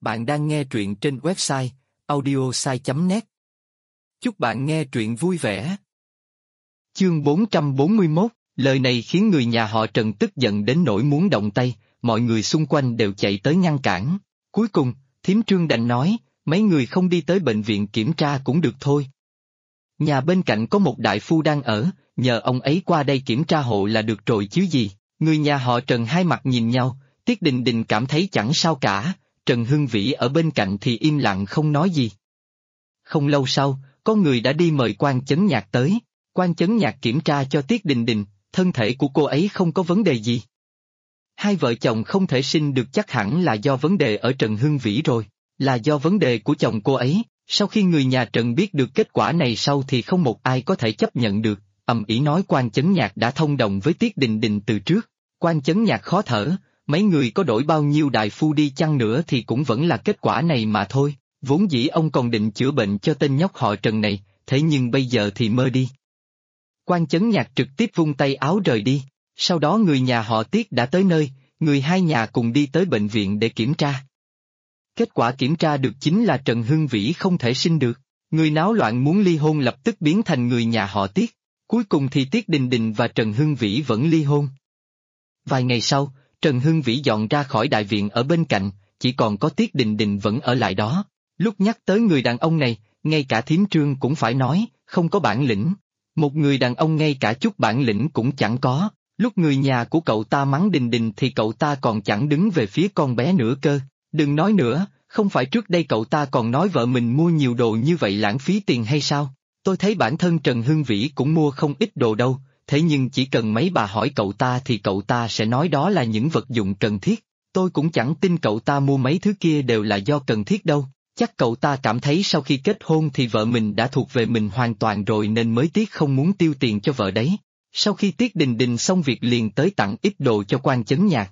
Bạn đang nghe truyện trên website audiosai.net. Chúc bạn nghe truyện vui vẻ. Chương 441, lời này khiến người nhà họ Trần tức giận đến nỗi muốn động tay, mọi người xung quanh đều chạy tới ngăn cản. Cuối cùng, thím Trương đành nói, mấy người không đi tới bệnh viện kiểm tra cũng được thôi. Nhà bên cạnh có một đại phu đang ở, nhờ ông ấy qua đây kiểm tra hộ là được rồi chứ gì. Người nhà họ Trần hai mặt nhìn nhau, Tiết Đình Đình cảm thấy chẳng sao cả, Trần Hưng Vĩ ở bên cạnh thì im lặng không nói gì. Không lâu sau, có người đã đi mời Quan Chấn Nhạc tới. Quan Chấn Nhạc kiểm tra cho Tiết Đình Đình, thân thể của cô ấy không có vấn đề gì. Hai vợ chồng không thể sinh được chắc hẳn là do vấn đề ở Trần Hưng Vĩ rồi, là do vấn đề của chồng cô ấy. Sau khi người nhà Trần biết được kết quả này sau thì không một ai có thể chấp nhận được, ầm ĩ nói Quan Chấn Nhạc đã thông đồng với Tiết Đình Đình từ trước. Quan Chấn Nhạc khó thở, mấy người có đổi bao nhiêu đại phu đi chăng nữa thì cũng vẫn là kết quả này mà thôi, vốn dĩ ông còn định chữa bệnh cho tên nhóc họ Trần này, thế nhưng bây giờ thì mơ đi. Quan Chấn Nhạc trực tiếp vung tay áo rời đi, sau đó người nhà họ Tiết đã tới nơi, người hai nhà cùng đi tới bệnh viện để kiểm tra. Kết quả kiểm tra được chính là Trần Hưng Vĩ không thể sinh được, người náo loạn muốn ly hôn lập tức biến thành người nhà họ Tiết, cuối cùng thì Tiết Đình Đình và Trần Hưng Vĩ vẫn ly hôn. Vài ngày sau, Trần Hưng Vĩ dọn ra khỏi đại viện ở bên cạnh, chỉ còn có Tiết Đình Đình vẫn ở lại đó. Lúc nhắc tới người đàn ông này, ngay cả thím Trương cũng phải nói, không có bản lĩnh. Một người đàn ông ngay cả chút bản lĩnh cũng chẳng có, lúc người nhà của cậu ta mắng Đình Đình thì cậu ta còn chẳng đứng về phía con bé nữa cơ. Đừng nói nữa, không phải trước đây cậu ta còn nói vợ mình mua nhiều đồ như vậy lãng phí tiền hay sao? Tôi thấy bản thân Trần Hưng Vĩ cũng mua không ít đồ đâu. Thế nhưng chỉ cần mấy bà hỏi cậu ta thì cậu ta sẽ nói đó là những vật dụng cần thiết, tôi cũng chẳng tin cậu ta mua mấy thứ kia đều là do cần thiết đâu, chắc cậu ta cảm thấy sau khi kết hôn thì vợ mình đã thuộc về mình hoàn toàn rồi nên mới tiếc không muốn tiêu tiền cho vợ đấy. Sau khi Tiết Đình Đình xong việc liền tới tặng ít đồ cho Quan Chấn Nhạc.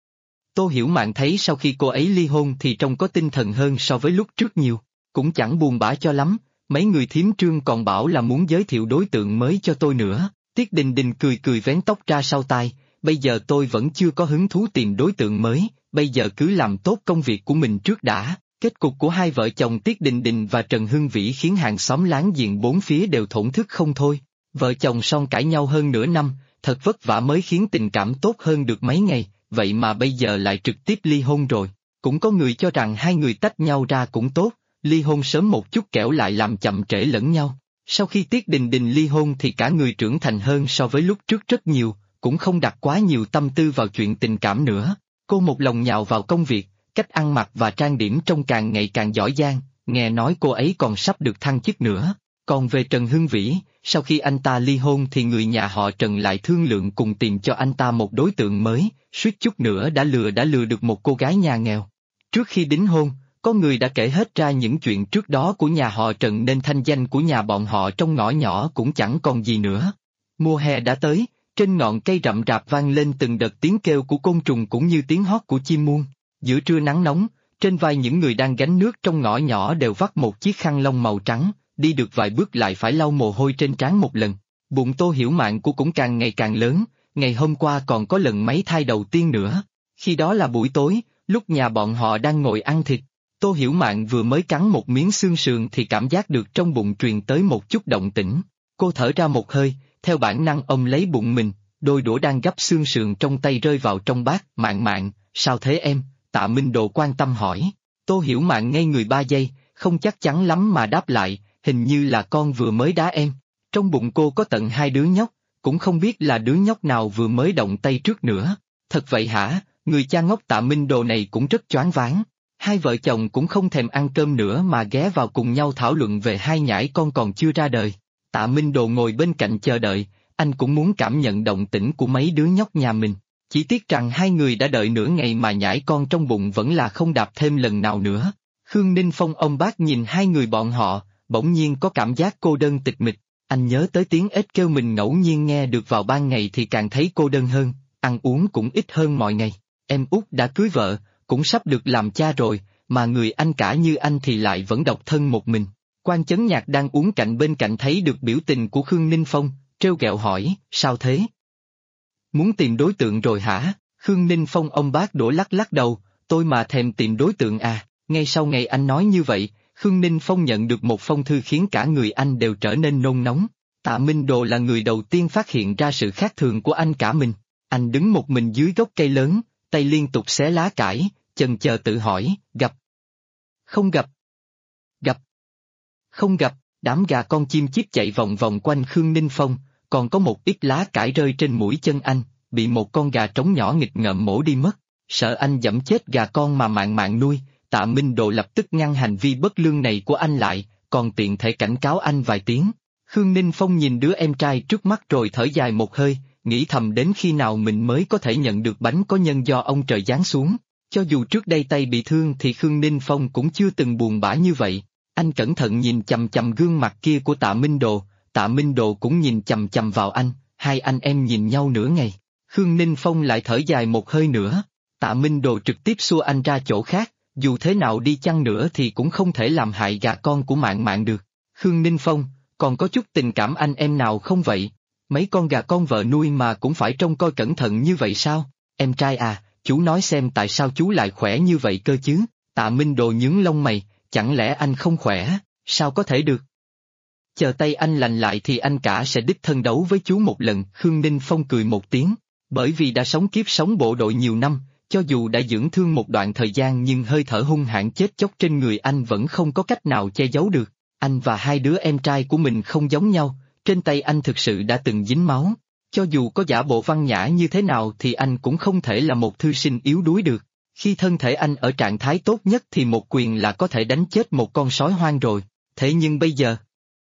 Tô Hiểu Mạn thấy sau khi cô ấy ly hôn thì trông có tinh thần hơn so với lúc trước nhiều, cũng chẳng buồn bã cho lắm, mấy người thím Trương còn bảo là muốn giới thiệu đối tượng mới cho tôi nữa. Tiết Đình Đình cười cười vén tóc ra sau tai, bây giờ tôi vẫn chưa có hứng thú tìm đối tượng mới, bây giờ cứ làm tốt công việc của mình trước đã. Kết cục của hai vợ chồng Tiết Đình Đình và Trần Hưng Vĩ khiến hàng xóm láng giềng bốn phía đều thổn thức không thôi. Vợ chồng son cãi nhau hơn nửa năm, thật vất vả mới khiến tình cảm tốt hơn được mấy ngày, vậy mà bây giờ lại trực tiếp ly hôn rồi. Cũng có người cho rằng hai người tách nhau ra cũng tốt, ly hôn sớm một chút kẻo lại làm chậm trễ lẫn nhau. Sau khi Tiết Đình Đình ly hôn thì cả người trưởng thành hơn so với lúc trước rất nhiều, cũng không đặt quá nhiều tâm tư vào chuyện tình cảm nữa. Cô một lòng nhào vào công việc, cách ăn mặc và trang điểm trông càng ngày càng giỏi giang, nghe nói cô ấy còn sắp được thăng chức nữa. Còn về Trần Hưng Vĩ, sau khi anh ta ly hôn thì người nhà họ Trần lại thương lượng cùng tìm cho anh ta một đối tượng mới, suýt chút nữa đã lừa được một cô gái nhà nghèo. Trước khi đính hôn, có người đã kể hết ra những chuyện trước đó của nhà họ Trần nên thanh danh của nhà bọn họ trong ngõ nhỏ cũng chẳng còn gì nữa. Mùa hè đã tới, trên ngọn cây rậm rạp vang lên từng đợt tiếng kêu của côn trùng cũng như tiếng hót của chim muông. Giữa trưa nắng nóng, trên vai những người đang gánh nước trong ngõ nhỏ đều vắt một chiếc khăn lông màu trắng, đi được vài bước lại phải lau mồ hôi trên trán một lần. Bụng Tô Hiểu Mạn của cũng càng ngày càng lớn, ngày hôm qua còn có lần mấy thai đầu tiên nữa. Khi đó là buổi tối, lúc nhà bọn họ đang ngồi ăn thịt. Tô Hiểu Mạn vừa mới cắn một miếng xương sườn thì cảm giác được trong bụng truyền tới một chút động tĩnh. Cô thở ra một hơi, theo bản năng ôm lấy bụng mình, đôi đũa đang gắp xương sườn trong tay rơi vào trong bát. Mạn Mạn, sao thế em? Tạ Minh Đồ quan tâm hỏi. Tô Hiểu Mạn ngây người 3 giây, không chắc chắn lắm mà đáp lại, hình như là con vừa mới đá em. Trong bụng cô có tận 2 đứa nhóc, cũng không biết là đứa nhóc nào vừa mới động tay trước nữa. Thật vậy hả? Người cha ngốc Tạ Minh Đồ này cũng rất choáng váng. Hai vợ chồng cũng không thèm ăn cơm nữa mà ghé vào cùng nhau thảo luận về hai nhãi con còn chưa ra đời. Tạ Minh Đồ ngồi bên cạnh chờ đợi, anh cũng muốn cảm nhận động tĩnh của mấy đứa nhóc nhà mình. Chỉ tiếc rằng hai người đã đợi nửa ngày mà nhãi con trong bụng vẫn là không đạp thêm lần nào nữa. Khương Ninh Phong ông bác nhìn hai người bọn họ, bỗng nhiên có cảm giác cô đơn tịch mịch. Anh nhớ tới tiếng ếch kêu mình ngẫu nhiên nghe được vào ban ngày thì càng thấy cô đơn hơn, ăn uống cũng ít hơn mọi ngày. Em út đã cưới vợ, cũng sắp được làm cha rồi, mà người anh cả như anh thì lại vẫn độc thân một mình. Quan Chấn Nhạc đang uống cạnh bên cạnh thấy được biểu tình của Khương Ninh Phong, trêu ghẹo hỏi, sao thế? Muốn tìm đối tượng rồi hả? Khương Ninh Phong ông bác đổ lắc lắc đầu, tôi mà thèm tìm đối tượng à, Ngay sau ngày anh nói như vậy, Khương Ninh Phong nhận được một phong thư khiến cả người anh đều trở nên nôn nóng. Tạ Minh Đồ là người đầu tiên phát hiện ra sự khác thường của anh cả mình. Anh đứng một mình dưới gốc cây lớn, tay liên tục xé lá cải, chần chờ tự hỏi, gặp. Không gặp. Gặp. Không gặp, đám gà con chim chiếc chạy vòng vòng quanh Khương Ninh Phong, còn có một ít lá cải rơi trên mũi chân anh, bị một con gà trống nhỏ nghịch ngợm mổ đi mất. Sợ anh giẫm chết gà con mà Mạn Mạn nuôi, Tạ Minh Đồ lập tức ngăn hành vi bất lương này của anh lại, còn tiện thể cảnh cáo anh vài tiếng. Khương Ninh Phong nhìn đứa em trai trước mắt rồi thở dài một hơi, nghĩ thầm đến khi nào mình mới có thể nhận được bánh có nhân do ông trời giáng xuống. Cho dù trước đây tay bị thương thì Khương Ninh Phong cũng chưa từng buồn bã như vậy. Anh cẩn thận nhìn chằm chằm gương mặt kia của Tạ Minh Đồ, Tạ Minh Đồ cũng nhìn chằm chằm vào anh, hai anh em nhìn nhau nửa ngày. Khương Ninh Phong lại thở dài một hơi nữa. Tạ Minh Đồ trực tiếp xua anh ra chỗ khác, dù thế nào đi chăng nữa thì cũng không thể làm hại gà con của Mạn Mạn được. Khương Ninh Phong, còn có chút tình cảm anh em nào không vậy? Mấy con gà con vợ nuôi mà cũng phải trông coi cẩn thận như vậy sao? Em trai à, chú nói xem tại sao chú lại khỏe như vậy cơ chứ? Tạ Minh Đồ nhướng lông mày, chẳng lẽ anh không khỏe, sao có thể được? Chờ tay anh lành lại thì anh cả sẽ đích thân đấu với chú một lần. Khương Ninh Phong cười một tiếng, bởi vì đã sống kiếp sống bộ đội nhiều năm, cho dù đã dưỡng thương một đoạn thời gian nhưng hơi thở hung hãn chết chóc trên người anh vẫn không có cách nào che giấu được. Anh và hai đứa em trai của mình không giống nhau, trên tay anh thực sự đã từng dính máu. Cho dù có giả bộ văn nhã như thế nào thì anh cũng không thể là một thư sinh yếu đuối được. Khi thân thể anh ở trạng thái tốt nhất thì một quyền là có thể đánh chết một con sói hoang rồi. Thế nhưng bây giờ,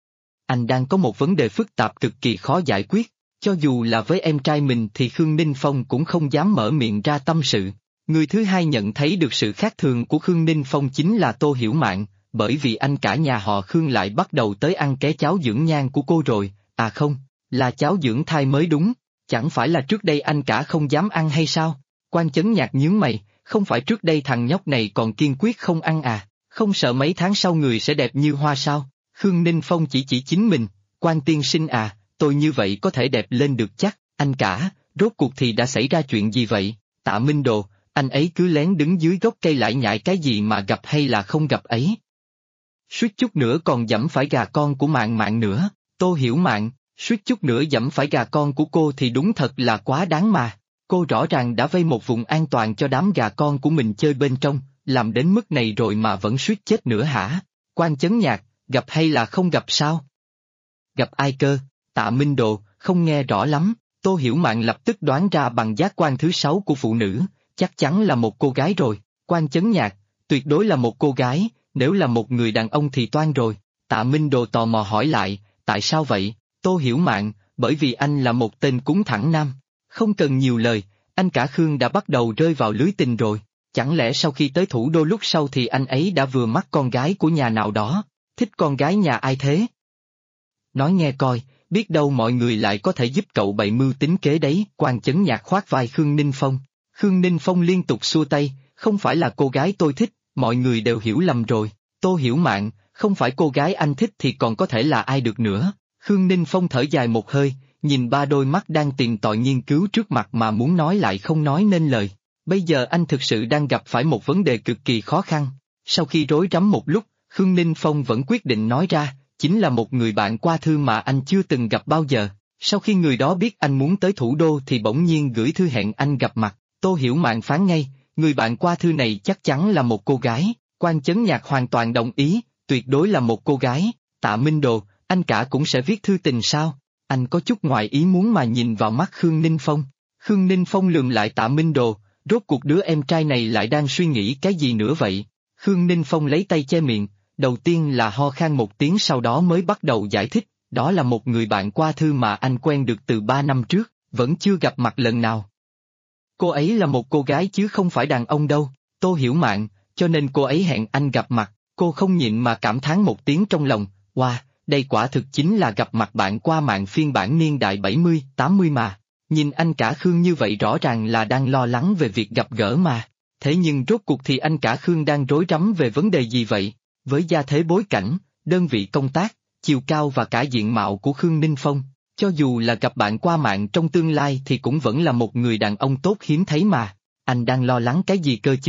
anh đang có một vấn đề phức tạp cực kỳ khó giải quyết. Cho dù là với em trai mình thì Khương Ninh Phong cũng không dám mở miệng ra tâm sự. Người thứ hai nhận thấy được sự khác thường của Khương Ninh Phong chính là Tô Hiểu Mạn, bởi vì anh cả nhà họ Khương lại bắt đầu tới ăn ké cháo dưỡng nhan của cô rồi. À không, là cháo dưỡng thai mới đúng, chẳng phải là trước đây anh cả không dám ăn hay sao? Quan Chấn Nhạc nhướng mày, không phải trước đây thằng nhóc này còn kiên quyết không ăn à, không sợ mấy tháng sau người sẽ đẹp như hoa sao? Khương Ninh Phong chỉ chính mình, Quan tiên sinh à, tôi như vậy có thể đẹp lên được chắc, anh cả, rốt cuộc thì đã xảy ra chuyện gì vậy? Tạ Minh Đồ, anh ấy cứ lén đứng dưới gốc cây lại nhại cái gì mà gặp hay là không gặp ấy? Suýt chút nữa còn giẫm phải gà con của Mạn Mạn nữa. Tô Hiểu Mạn, suýt chút nữa giẫm phải gà con của cô thì đúng thật là quá đáng mà. Cô rõ ràng đã vây một vùng an toàn cho đám gà con của mình chơi bên trong, làm đến mức này rồi mà vẫn suýt chết nữa hả? Quan Chấn Nhạc, gặp hay là không gặp sao? Gặp ai cơ? Tạ Minh Đồ, không nghe rõ lắm. Tô Hiểu Mạn lập tức đoán ra bằng giác quan thứ 6 của phụ nữ, chắc chắn là một cô gái rồi. Quan Chấn Nhạc, tuyệt đối là một cô gái, nếu là một người đàn ông thì toan rồi. Tạ Minh Đồ tò mò hỏi lại, tại sao vậy? Tô Hiểu Mạn, bởi vì anh là một tên cúng thẳng nam. Không cần nhiều lời, anh cả Khương đã bắt đầu rơi vào lưới tình rồi. Chẳng lẽ sau khi tới thủ đô lúc sau thì anh ấy đã vừa mắt con gái của nhà nào đó? Thích con gái nhà ai thế? Nói nghe coi, biết đâu mọi người lại có thể giúp cậu bày mưu tính kế đấy. Quan Chấn Nhạc khoác vai Khương Ninh Phong. Khương Ninh Phong liên tục xua tay, không phải là cô gái tôi thích, mọi người đều hiểu lầm rồi. Tô Hiểu Mạn, không phải cô gái anh thích thì còn có thể là ai được nữa. Khương Ninh Phong thở dài một hơi, nhìn ba đôi mắt đang tìm tòi nghiên cứu trước mặt mà muốn nói lại không nói nên lời. Bây giờ anh thực sự đang gặp phải một vấn đề cực kỳ khó khăn. Sau khi rối rắm một lúc, Khương Ninh Phong vẫn quyết định nói ra, chính là một người bạn qua thư mà anh chưa từng gặp bao giờ. Sau khi người đó biết anh muốn tới thủ đô thì bỗng nhiên gửi thư hẹn anh gặp mặt. Tô Hiểu Mạn phán ngay, người bạn qua thư này chắc chắn là một cô gái. Quan Chấn Nhạc hoàn toàn đồng ý, tuyệt đối là một cô gái. Tạ Minh Đồ, anh cả cũng sẽ viết thư tình sao? Anh có chút ngoài ý muốn mà nhìn vào mắt Khương Ninh Phong. Khương Ninh Phong lườm lại Tạ Minh Đồ, rốt cuộc đứa em trai này lại đang suy nghĩ cái gì nữa vậy? Khương Ninh Phong lấy tay che miệng, đầu tiên là ho khan một tiếng sau đó mới bắt đầu giải thích, đó là một người bạn qua thư mà anh quen được từ 3 năm trước, vẫn chưa gặp mặt lần nào. Cô ấy là một cô gái chứ không phải đàn ông đâu, Tô Hiểu Mạn, cho nên cô ấy hẹn anh gặp mặt. Cô không nhịn mà cảm thán một tiếng trong lòng, wow, đây quả thực chính là gặp mặt bạn qua mạng phiên bản niên đại 70, 80 mà. Nhìn anh cả Khương như vậy rõ ràng là đang lo lắng về việc gặp gỡ mà. Thế nhưng rốt cuộc thì anh cả Khương đang rối rắm về vấn đề gì vậy? Với gia thế bối cảnh, đơn vị công tác, chiều cao và cả diện mạo của Khương Ninh Phong, cho dù là gặp bạn qua mạng trong tương lai thì cũng vẫn là một người đàn ông tốt hiếm thấy mà. Anh đang lo lắng cái gì cơ chứ?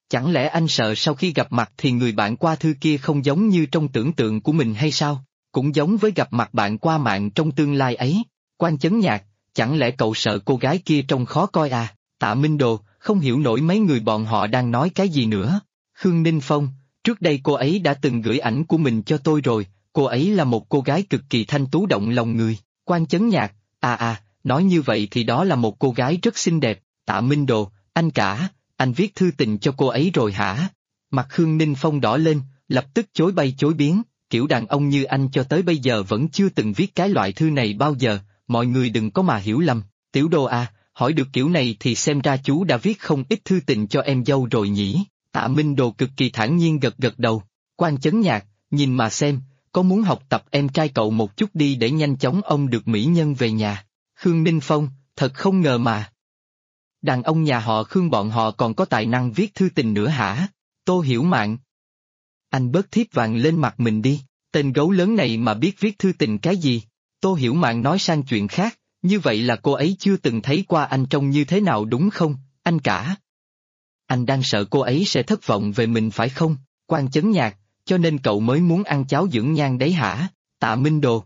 Chẳng lẽ anh sợ sau khi gặp mặt thì người bạn qua thư kia không giống như trong tưởng tượng của mình hay sao? Cũng giống với gặp mặt bạn qua mạng trong tương lai ấy. Quan Chấn Nhạc, chẳng lẽ cậu sợ cô gái kia trông khó coi à? Tạ Minh Đồ, không hiểu nổi mấy người bọn họ đang nói cái gì nữa. Khương Ninh Phong, trước đây cô ấy đã từng gửi ảnh của mình cho tôi rồi, cô ấy là một cô gái cực kỳ thanh tú động lòng người. Quan Chấn Nhạc, nói như vậy thì đó là một cô gái rất xinh đẹp. Tạ Minh Đồ, anh viết thư tình cho cô ấy rồi hả? Mặt Khương Ninh Phong đỏ lên, lập tức chối bay chối biến, kiểu đàn ông như anh cho tới bây giờ vẫn chưa từng viết cái loại thư này bao giờ, mọi người đừng có mà hiểu lầm. Tiểu Đồ à, hỏi được kiểu này thì xem ra chú đã viết không ít thư tình cho em dâu rồi nhỉ? Tạ Minh Đồ cực kỳ thản nhiên gật gật đầu. Quan Chấn Nhạc, nhìn mà xem, có muốn học tập em trai cậu một chút đi để nhanh chóng ông được mỹ nhân về nhà. Khương Ninh Phong, thật không ngờ mà. Đàn ông nhà họ Khương bọn họ còn có tài năng viết thư tình nữa hả? Tô Hiểu Mạn. Anh bớt thiếp vàng lên mặt mình đi, tên gấu lớn này mà biết viết thư tình cái gì? Tô Hiểu Mạn nói sang chuyện khác, như vậy là cô ấy chưa từng thấy qua anh trông như thế nào đúng không, anh cả? Anh đang sợ cô ấy sẽ thất vọng về mình phải không? Quan Chấn Nhạc, cho nên cậu mới muốn ăn cháo dưỡng nhan đấy hả? Tạ Minh Đồ.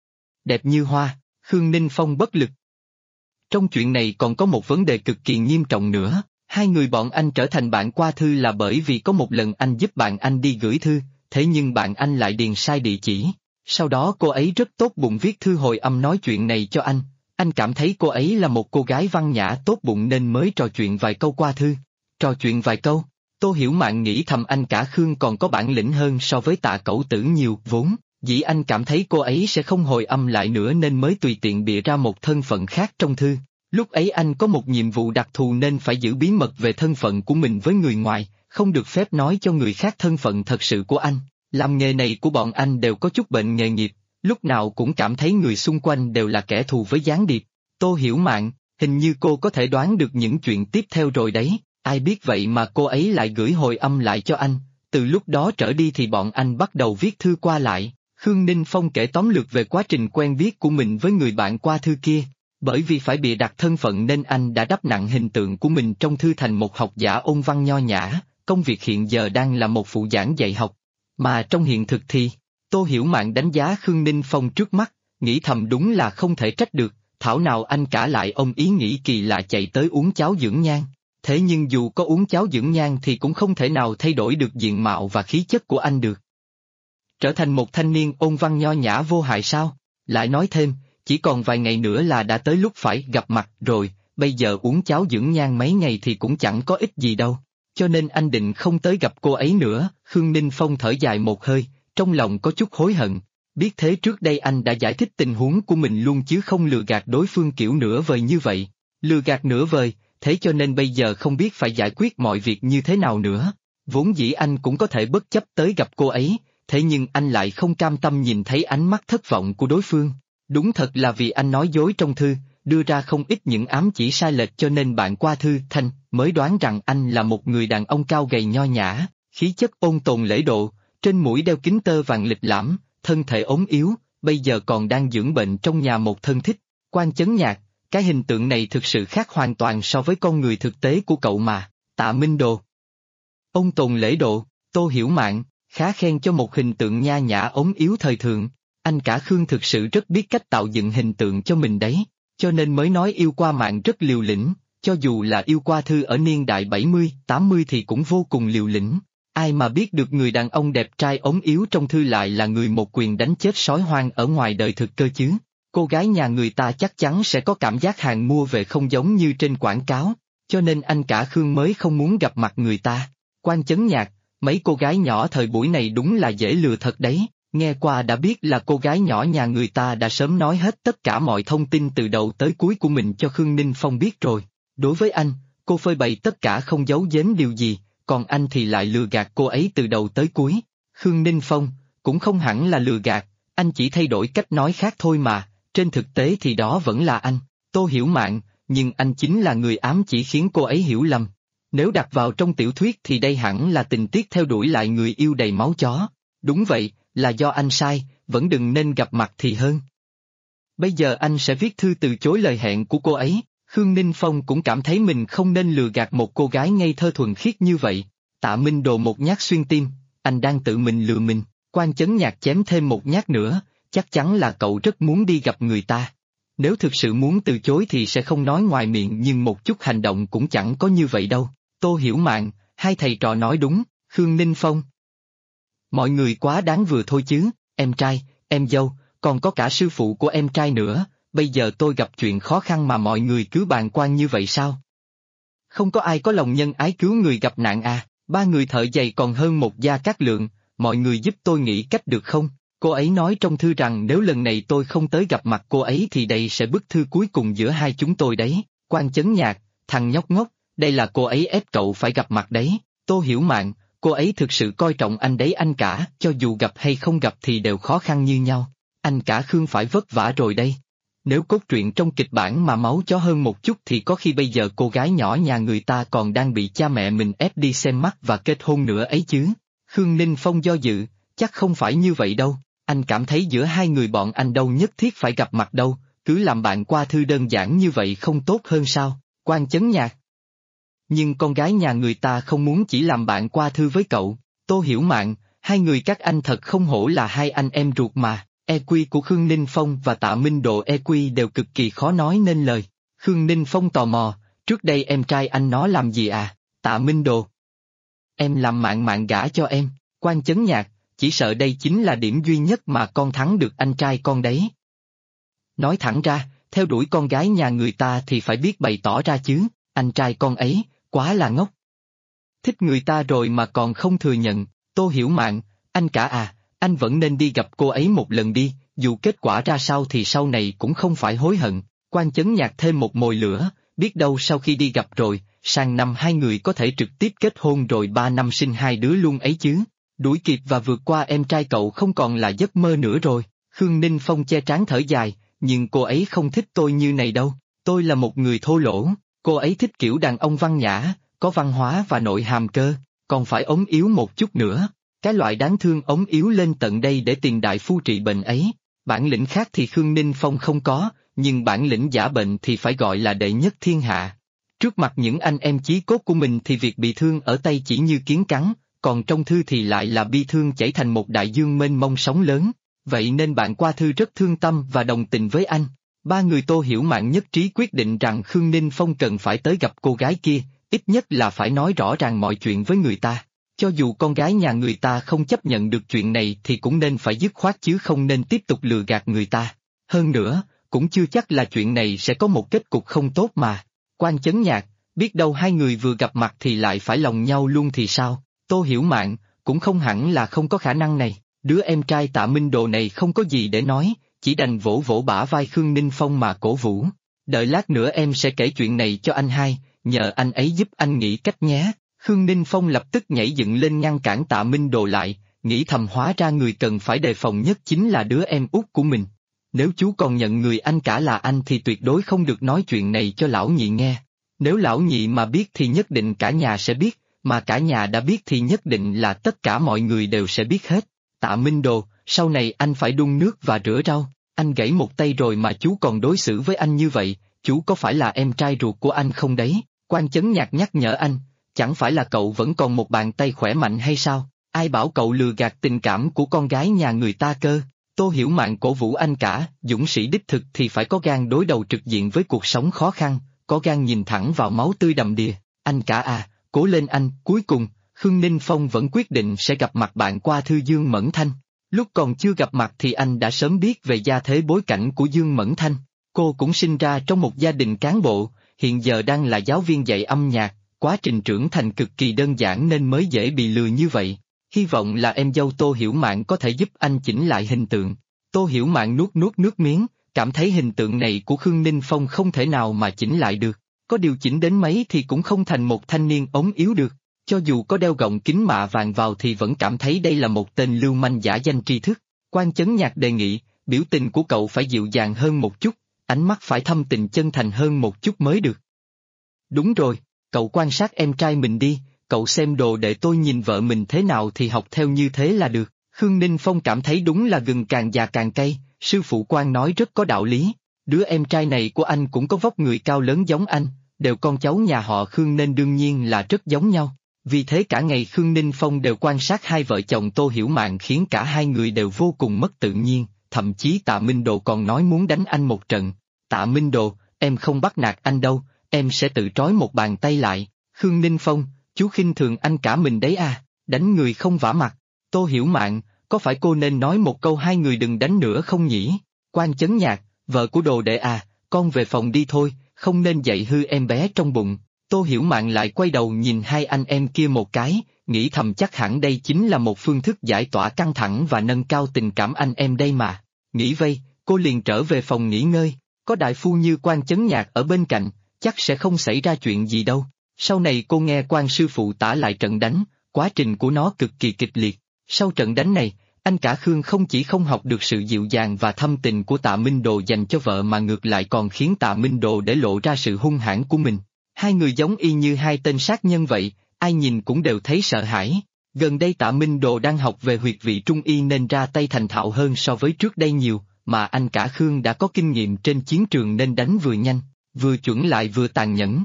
Đẹp như hoa, Khương Ninh Phong bất lực. Trong chuyện này còn có một vấn đề cực kỳ nghiêm trọng nữa, hai người bọn anh trở thành bạn qua thư là bởi vì có một lần anh giúp bạn anh đi gửi thư, thế nhưng bạn anh lại điền sai địa chỉ. Sau đó cô ấy rất tốt bụng viết thư hồi âm nói chuyện này cho anh cảm thấy cô ấy là một cô gái văn nhã tốt bụng nên mới trò chuyện vài câu qua thư. Trò chuyện vài câu, Tô Hiểu Mạn nghĩ thầm anh cả Khương còn có bản lĩnh hơn so với Tạ Cẩu Tử nhiều, vốn dĩ anh cảm thấy cô ấy sẽ không hồi âm lại nữa nên mới tùy tiện bịa ra một thân phận khác trong thư. Lúc ấy anh có một nhiệm vụ đặc thù nên phải giữ bí mật về thân phận của mình với người ngoài, không được phép nói cho người khác thân phận thật sự của anh. Làm nghề này của bọn anh đều có chút bệnh nghề nghiệp, lúc nào cũng cảm thấy người xung quanh đều là kẻ thù với gián điệp. Tô Hiểu Mạn, hình như cô có thể đoán được những chuyện tiếp theo rồi đấy, ai biết vậy mà cô ấy lại gửi hồi âm lại cho anh, từ lúc đó trở đi thì bọn anh bắt đầu viết thư qua lại. Khương Ninh Phong kể tóm lược về quá trình quen biết của mình với người bạn qua thư kia. Bởi vì phải bịa đặt thân phận nên anh đã đắp nặng hình tượng của mình trong thư thành một học giả ôn văn nho nhã, công việc hiện giờ đang là một phụ giảng dạy học. Mà trong hiện thực thì, Tô Hiểu Mạn đánh giá Khương Ninh Phong trước mắt, nghĩ thầm đúng là không thể trách được, thảo nào anh cả lại ôm ý nghĩ kỳ lạ chạy tới uống cháo dưỡng nhan. Thế nhưng dù có uống cháo dưỡng nhan thì cũng không thể nào thay đổi được diện mạo và khí chất của anh được. Trở thành một thanh niên ôn văn nho nhã vô hại sao? Lại nói thêm, chỉ còn vài ngày nữa là đã tới lúc phải gặp mặt rồi, bây giờ uống cháo dưỡng nhan mấy ngày thì cũng chẳng có ích gì đâu. Cho nên anh định không tới gặp cô ấy nữa. Khương Ninh Phong thở dài một hơi, trong lòng có chút hối hận. Biết thế trước đây anh đã giải thích tình huống của mình luôn chứ không lừa gạt đối phương kiểu nửa vời như vậy. Lừa gạt nửa vời, thế cho nên bây giờ không biết phải giải quyết mọi việc như thế nào nữa. Vốn dĩ anh cũng có thể bất chấp tới gặp cô ấy, thế nhưng anh lại không cam tâm nhìn thấy ánh mắt thất vọng của đối phương. Đúng thật là vì anh nói dối trong thư, đưa ra không ít những ám chỉ sai lệch cho nên bạn qua thư Thanh mới đoán rằng anh là một người đàn ông cao gầy nho nhã, khí chất ôn tồn lễ độ, trên mũi đeo kính tơ vàng lịch lãm, thân thể ốm yếu, bây giờ còn đang dưỡng bệnh trong nhà một thân thích. Quan Chấn Nhạc, cái hình tượng này thực sự khác hoàn toàn so với con người thực tế của cậu mà. Tạ Minh Đồ. Ôn tồn lễ độ, Tô Hiểu Mạn, khá khen cho một hình tượng nha nhã ốm yếu thời thượng. Anh cả Khương thực sự rất biết cách tạo dựng hình tượng cho mình đấy, cho nên mới nói yêu qua mạng rất liều lĩnh, cho dù là yêu qua thư ở niên đại 70, 80 thì cũng vô cùng liều lĩnh. Ai mà biết được người đàn ông đẹp trai ốm yếu trong thư lại là người một quyền đánh chết sói hoang ở ngoài đời thực cơ chứ. Cô gái nhà người ta chắc chắn sẽ có cảm giác hàng mua về không giống như trên quảng cáo, cho nên anh cả Khương mới không muốn gặp mặt người ta. Quan Chấn Nhạc, mấy cô gái nhỏ thời buổi này đúng là dễ lừa thật đấy. Nghe qua đã biết là cô gái nhỏ nhà người ta đã sớm nói hết tất cả mọi thông tin từ đầu tới cuối của mình cho Khương Ninh Phong biết rồi. Đối với anh, cô phơi bày tất cả không giấu giếm điều gì, còn anh thì lại lừa gạt cô ấy từ đầu tới cuối. Khương Ninh Phong, cũng không hẳn là lừa gạt, anh chỉ thay đổi cách nói khác thôi mà, trên thực tế thì đó vẫn là anh. Tô Hiểu Mạn, nhưng anh chính là người ám chỉ khiến cô ấy hiểu lầm. Nếu đặt vào trong tiểu thuyết thì đây hẳn là tình tiết theo đuổi lại người yêu đầy máu chó. Đúng vậy, là do anh sai, vẫn đừng nên gặp mặt thì hơn. Bây giờ anh sẽ viết thư từ chối lời hẹn của cô ấy. Khương Ninh Phong cũng cảm thấy mình không nên lừa gạt một cô gái ngây thơ thuần khiết như vậy. Tạ Minh Đồ một nhát xuyên tim, anh đang tự mình lừa mình. Quan Chấn Nhạc chém thêm một nhát nữa, chắc chắn là cậu rất muốn đi gặp người ta. Nếu thực sự muốn từ chối thì sẽ không nói ngoài miệng nhưng một chút hành động cũng chẳng có như vậy đâu. Tô Hiểu Mạn, hai thầy trò nói đúng, Khương Ninh Phong. Mọi người quá đáng vừa thôi chứ, em trai, em dâu, còn có cả sư phụ của em trai nữa, bây giờ tôi gặp chuyện khó khăn mà mọi người cứ bàng quan như vậy sao? Không có ai có lòng nhân ái cứu người gặp nạn à, ba người thợ giày còn hơn một Gia Cát Lượng, mọi người giúp tôi nghĩ cách được không? Cô ấy nói trong thư rằng nếu lần này tôi không tới gặp mặt cô ấy thì đây sẽ bức thư cuối cùng giữa hai chúng tôi đấy. Quan Chấn Nhạc, thằng nhóc ngốc, đây là cô ấy ép cậu phải gặp mặt đấy. Tô Hiểu Mạn, cô ấy thực sự coi trọng anh đấy anh cả, cho dù gặp hay không gặp thì đều khó khăn như nhau. Anh cả Khương phải vất vả rồi đây. Nếu cốt truyện trong kịch bản mà máu chó hơn một chút thì có khi bây giờ cô gái nhỏ nhà người ta còn đang bị cha mẹ mình ép đi xem mắt và kết hôn nữa ấy chứ. Khương Ninh Phong do dự, chắc không phải như vậy đâu, anh cảm thấy giữa hai người bọn anh đâu nhất thiết phải gặp mặt đâu, cứ làm bạn qua thư đơn giản như vậy không tốt hơn sao, Quan Chấn Nhạc. Nhưng con gái nhà người ta không muốn chỉ làm bạn qua thư với cậu, Tô Hiểu Mạn, hai người các anh thật không hổ là hai anh em ruột mà. EQ của Khương Ninh Phong và Tạ Minh Độ EQ đều cực kỳ khó nói nên lời. Khương Ninh Phong tò mò, trước đây em trai anh nó làm gì à? Tạ Minh Độ. Em làm mạn mạn gả cho em. Quan Chấn Nhạc, chỉ sợ đây chính là điểm duy nhất mà con thắng được anh trai con đấy. Nói thẳng ra, theo đuổi con gái nhà người ta thì phải biết bày tỏ ra chứ, anh trai con ấy, quá là ngốc. Thích người ta rồi mà còn không thừa nhận, Tô Hiểu Mạn, anh cả à. Anh vẫn nên đi gặp cô ấy một lần đi, dù kết quả ra sao thì sau này cũng không phải hối hận. Quan Chấn Nhạc thêm một mồi lửa, biết đâu sau khi đi gặp rồi, sang năm hai người có thể trực tiếp kết hôn rồi 3 năm sinh hai đứa luôn ấy chứ. Đuổi kịp và vượt qua em trai cậu không còn là giấc mơ nữa rồi. Khương Ninh Phong che trán thở dài, nhưng cô ấy không thích tôi như này đâu, tôi là một người thô lỗ, cô ấy thích kiểu đàn ông văn nhã, có văn hóa và nội hàm cơ, còn phải ốm yếu một chút nữa. Cái loại đáng thương ốm yếu lên tận đây để tiền đại phu trị bệnh ấy, bản lĩnh khác thì Khương Ninh Phong không có, nhưng bản lĩnh giả bệnh thì phải gọi là đệ nhất thiên hạ. Trước mặt những anh em chí cốt của mình thì việc bị thương ở tay chỉ như kiến cắn, còn trong thư thì lại là bi thương chảy thành một đại dương mênh mông sóng lớn, vậy nên bạn qua thư rất thương tâm và đồng tình với anh. Ba người Tô Hiểu Mạn nhất trí quyết định rằng Khương Ninh Phong cần phải tới gặp cô gái kia, ít nhất là phải nói rõ ràng mọi chuyện với người ta. Cho dù con gái nhà người ta không chấp nhận được chuyện này thì cũng nên phải dứt khoát chứ không nên tiếp tục lừa gạt người ta. Hơn nữa, cũng chưa chắc là chuyện này sẽ có một kết cục không tốt mà. Quan Chấn Nhạc, biết đâu hai người vừa gặp mặt thì lại phải lòng nhau luôn thì sao? Tô Hiểu Mạn, cũng không hẳn là không có khả năng này. Đứa em trai Tạ Minh Đồ này không có gì để nói, chỉ đành vỗ vỗ bả vai Khương Ninh Phong mà cổ vũ. Đợi lát nữa em sẽ kể chuyện này cho anh hai, nhờ anh ấy giúp anh nghĩ cách nhé. Khương Ninh Phong lập tức nhảy dựng lên ngăn cản Tạ Minh Đồ lại, nghĩ thầm hóa ra người cần phải đề phòng nhất chính là đứa em út của mình. Nếu chú còn nhận người anh cả là anh thì tuyệt đối không được nói chuyện này cho lão nhị nghe. Nếu lão nhị mà biết thì nhất định cả nhà sẽ biết, mà cả nhà đã biết thì nhất định là tất cả mọi người đều sẽ biết hết. Tạ Minh Đồ, sau này anh phải đun nước và rửa rau, anh gãy một tay rồi mà chú còn đối xử với anh như vậy, chú có phải là em trai ruột của anh không đấy? Quan Chấn Nhạc nhắc nhở anh. Chẳng phải là cậu vẫn còn một bàn tay khỏe mạnh hay sao? Ai bảo cậu lừa gạt tình cảm của con gái nhà người ta cơ? Tô Hiểu Mạn cổ vũ anh cả, dũng sĩ đích thực thì phải có gan đối đầu trực diện với cuộc sống khó khăn, có gan nhìn thẳng vào máu tươi đầm đìa. Anh cả à, cố lên anh. Cuối cùng, Khương Ninh Phong vẫn quyết định sẽ gặp mặt bạn qua thư Dương Mẫn Thanh. Lúc còn chưa gặp mặt thì anh đã sớm biết về gia thế bối cảnh của Dương Mẫn Thanh. Cô cũng sinh ra trong một gia đình cán bộ, hiện giờ đang là giáo viên dạy âm nhạc. Quá trình trưởng thành cực kỳ đơn giản nên mới dễ bị lừa như vậy. Hy vọng là em dâu Tô Hiểu Mạn có thể giúp anh chỉnh lại hình tượng. Tô Hiểu Mạn nuốt nuốt nước miếng, cảm thấy hình tượng này của Khương Ninh Phong không thể nào mà chỉnh lại được. Có điều chỉnh đến mấy thì cũng không thành một thanh niên ốm yếu được. Cho dù có đeo gọng kính mạ vàng vào thì vẫn cảm thấy đây là một tên lưu manh giả danh tri thức. Quan Chấn Nhạc đề nghị, biểu tình của cậu phải dịu dàng hơn một chút, ánh mắt phải thâm tình chân thành hơn một chút mới được. Đúng rồi. Cậu quan sát em trai mình đi, cậu xem đồ để tôi nhìn vợ mình thế nào thì học theo như thế là được. Khương Ninh Phong cảm thấy đúng là gừng càng già càng cay, sư phụ Quan nói rất có đạo lý. Đứa em trai này của anh cũng có vóc người cao lớn giống anh, đều con cháu nhà họ Khương nên đương nhiên là rất giống nhau. Vì thế cả ngày Khương Ninh Phong đều quan sát hai vợ chồng Tô Hiểu Mạn khiến cả hai người đều vô cùng mất tự nhiên, thậm chí Tạ Minh Đồ còn nói muốn đánh anh một trận. Tạ Minh Đồ, em không bắt nạt anh đâu, em sẽ tự trói một bàn tay lại. Khương Ninh Phong, chú khinh thường anh cả mình đấy à, đánh người không vả mặt. Tô Hiểu Mạn, có phải cô nên nói một câu hai người đừng đánh nữa không nhỉ? Quan Chấn Nhạc, vợ của đồ đệ à, con về phòng đi thôi, không nên dạy hư em bé trong bụng. Tô Hiểu Mạn lại quay đầu nhìn hai anh em kia một cái, nghĩ thầm chắc hẳn đây chính là một phương thức giải tỏa căng thẳng và nâng cao tình cảm anh em đây mà. Nghĩ vây, cô liền trở về phòng nghỉ ngơi, có đại phu như Quan Chấn Nhạc ở bên cạnh, chắc sẽ không xảy ra chuyện gì đâu. Sau này cô nghe Quan sư phụ tả lại trận đánh, quá trình của nó cực kỳ kịch liệt. Sau trận đánh này, anh cả Khương không chỉ không học được sự dịu dàng và thâm tình của Tạ Minh Đồ dành cho vợ mà ngược lại còn khiến Tạ Minh Đồ để lộ ra sự hung hãn của mình. Hai người giống y như hai tên sát nhân vậy, ai nhìn cũng đều thấy sợ hãi. Gần đây Tạ Minh Đồ đang học về huyệt vị trung y nên ra tay thành thạo hơn so với trước đây nhiều, mà anh cả Khương đã có kinh nghiệm trên chiến trường nên đánh vừa nhanh, vừa chuẩn lại vừa tàn nhẫn.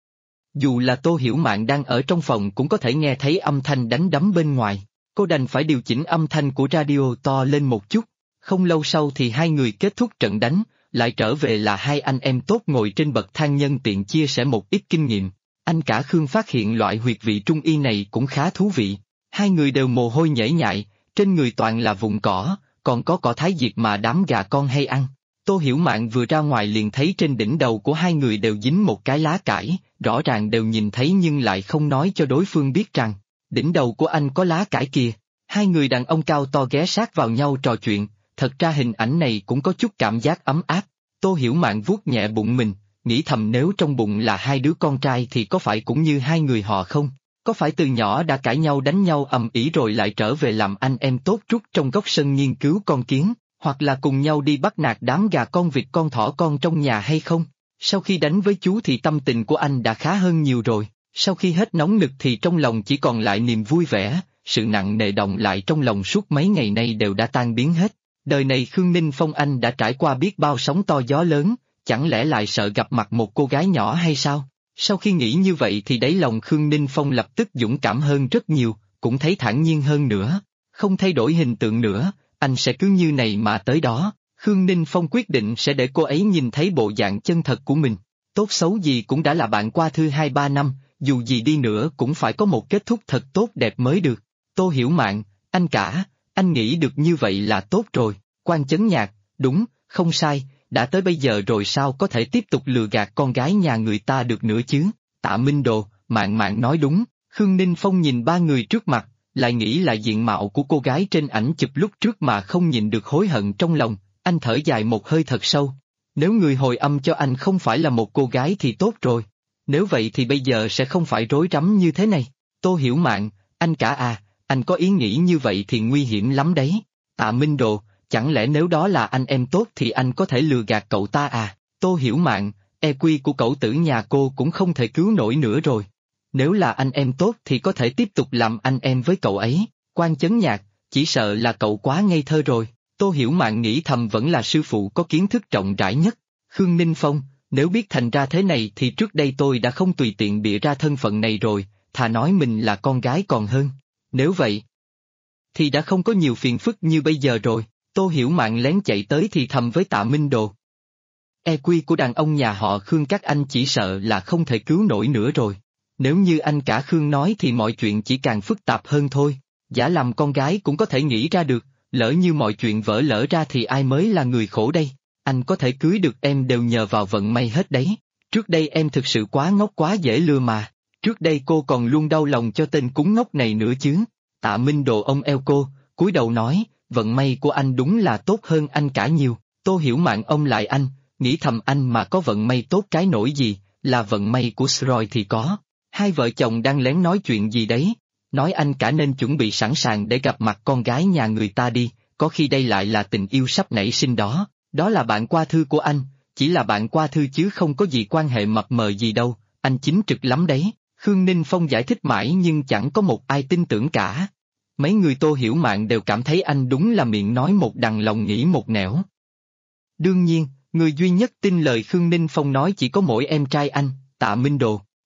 Dù là Tô Hiểu Mạn đang ở trong phòng cũng có thể nghe thấy âm thanh đánh đấm bên ngoài, cô đành phải điều chỉnh âm thanh của radio to lên một chút. Không lâu sau thì hai người kết thúc trận đánh, lại trở về là hai anh em tốt ngồi trên bậc thang nhân tiện chia sẻ một ít kinh nghiệm. Anh cả Khương phát hiện loại huyệt vị trung y này cũng khá thú vị. Hai người đều mồ hôi nhễ nhại, trên người toàn là vụn cỏ, còn có cỏ thái diệp mà đám gà con hay ăn. Tô Hiểu Mạn vừa ra ngoài liền thấy trên đỉnh đầu của hai người đều dính một cái lá cải, rõ ràng đều nhìn thấy nhưng lại không nói cho đối phương biết rằng, đỉnh đầu của anh có lá cải kìa. Hai người đàn ông cao to ghé sát vào nhau trò chuyện, thật ra hình ảnh này cũng có chút cảm giác ấm áp. Tô Hiểu Mạn vuốt nhẹ bụng mình, nghĩ thầm nếu trong bụng là hai đứa con trai thì có phải cũng như hai người họ không? Có phải từ nhỏ đã cãi nhau đánh nhau ầm ĩ rồi lại trở về làm anh em tốt trút trong góc sân nghiên cứu con kiến, hoặc là cùng nhau đi bắt nạt đám gà con vịt con thỏ con trong nhà hay không? Sau khi đánh với chú thì tâm tình của anh đã khá hơn nhiều rồi, sau khi hết nóng nực thì trong lòng chỉ còn lại niềm vui vẻ, sự nặng nề đọng lại trong lòng suốt mấy ngày nay đều đã tan biến hết. Đời này Khương Ninh Phong anh đã trải qua biết bao sóng to gió lớn, chẳng lẽ lại sợ gặp mặt một cô gái nhỏ hay sao? Sau khi nghĩ như vậy thì đáy lòng Khương Ninh Phong lập tức dũng cảm hơn rất nhiều, cũng thấy thản nhiên hơn nữa. Không thay đổi hình tượng nữa, anh sẽ cứ như này mà tới đó. Khương Ninh Phong quyết định sẽ để cô ấy nhìn thấy bộ dạng chân thật của mình. Tốt xấu gì cũng đã là bạn qua thư 2-3 năm, dù gì đi nữa cũng phải có một kết thúc thật tốt đẹp mới được. Tô Hiểu Mạn, anh cả, anh nghĩ được như vậy là tốt rồi. Quan Chấn Nhạc, đúng, không sai, đã tới bây giờ rồi sao có thể tiếp tục lừa gạt con gái nhà người ta được nữa chứ? Tạ Minh Đồ, Mạn Mạn nói đúng. Khương Ninh Phong nhìn ba người trước mặt, lại nghĩ lại diện mạo của cô gái trên ảnh chụp lúc trước mà không nhịn được hối hận trong lòng, anh thở dài một hơi thật sâu. Nếu người hồi âm cho anh không phải là một cô gái thì tốt rồi. Nếu vậy thì bây giờ sẽ không phải rối rắm như thế này. Tô Hiểu Mạn, anh cả à, anh có ý nghĩ như vậy thì nguy hiểm lắm đấy. Tạ Minh Đồ, chẳng lẽ nếu đó là anh em tốt thì anh có thể lừa gạt cậu ta à? Tô Hiểu Mạn, EQ của cậu tử nhà cô cũng không thể cứu nổi nữa rồi. Nếu là anh em tốt thì có thể tiếp tục làm anh em với cậu ấy. Quan Chấn Nhạc, chỉ sợ là cậu quá ngây thơ rồi. Tô Hiểu Mạn nghĩ thầm vẫn là sư phụ có kiến thức rộng rãi nhất. Khương Ninh Phong, nếu biết thành ra thế này thì trước đây tôi đã không tùy tiện bịa ra thân phận này rồi, thà nói mình là con gái còn hơn. Nếu vậy, thì đã không có nhiều phiền phức như bây giờ rồi. Tô Hiểu Mạn lén chạy tới thì thầm với Tạ Minh Đồ. EQ của đàn ông nhà họ Khương các anh chỉ sợ là không thể cứu nổi nữa rồi. Nếu như anh cả Khương nói thì mọi chuyện chỉ càng phức tạp hơn thôi. Giả làm con gái cũng có thể nghĩ ra được, lỡ như mọi chuyện vỡ lỡ ra thì ai mới là người khổ đây. Anh có thể cưới được em đều nhờ vào vận may hết đấy. Trước đây em thực sự quá ngốc quá dễ lừa mà. Trước đây cô còn luôn đau lòng cho tên cúng ngốc này nữa chứ. Tạ Minh Đồ ôm eo cô, cúi đầu nói, vận may của anh đúng là tốt hơn anh cả nhiều. Tô Hiểu Mạn ôm lại anh, nghĩ thầm anh mà có vận may tốt cái nỗi gì, là vận may của Sroy thì có. Hai vợ chồng đang lén nói chuyện gì đấy, nói anh cả nên chuẩn bị sẵn sàng để gặp mặt con gái nhà người ta đi, có khi đây lại là tình yêu sắp nảy sinh đó. Đó là bạn qua thư của anh, chỉ là bạn qua thư chứ không có gì quan hệ mập mờ gì đâu, anh chính trực lắm đấy. Khương Ninh Phong giải thích mãi nhưng chẳng có một ai tin tưởng cả. Mấy người Tô Hiểu Mạn đều cảm thấy anh đúng là miệng nói một đằng lòng nghĩ một nẻo. Đương nhiên, người duy nhất tin lời Khương Ninh Phong nói chỉ có mỗi em trai anh, Tạ Minh Đồ.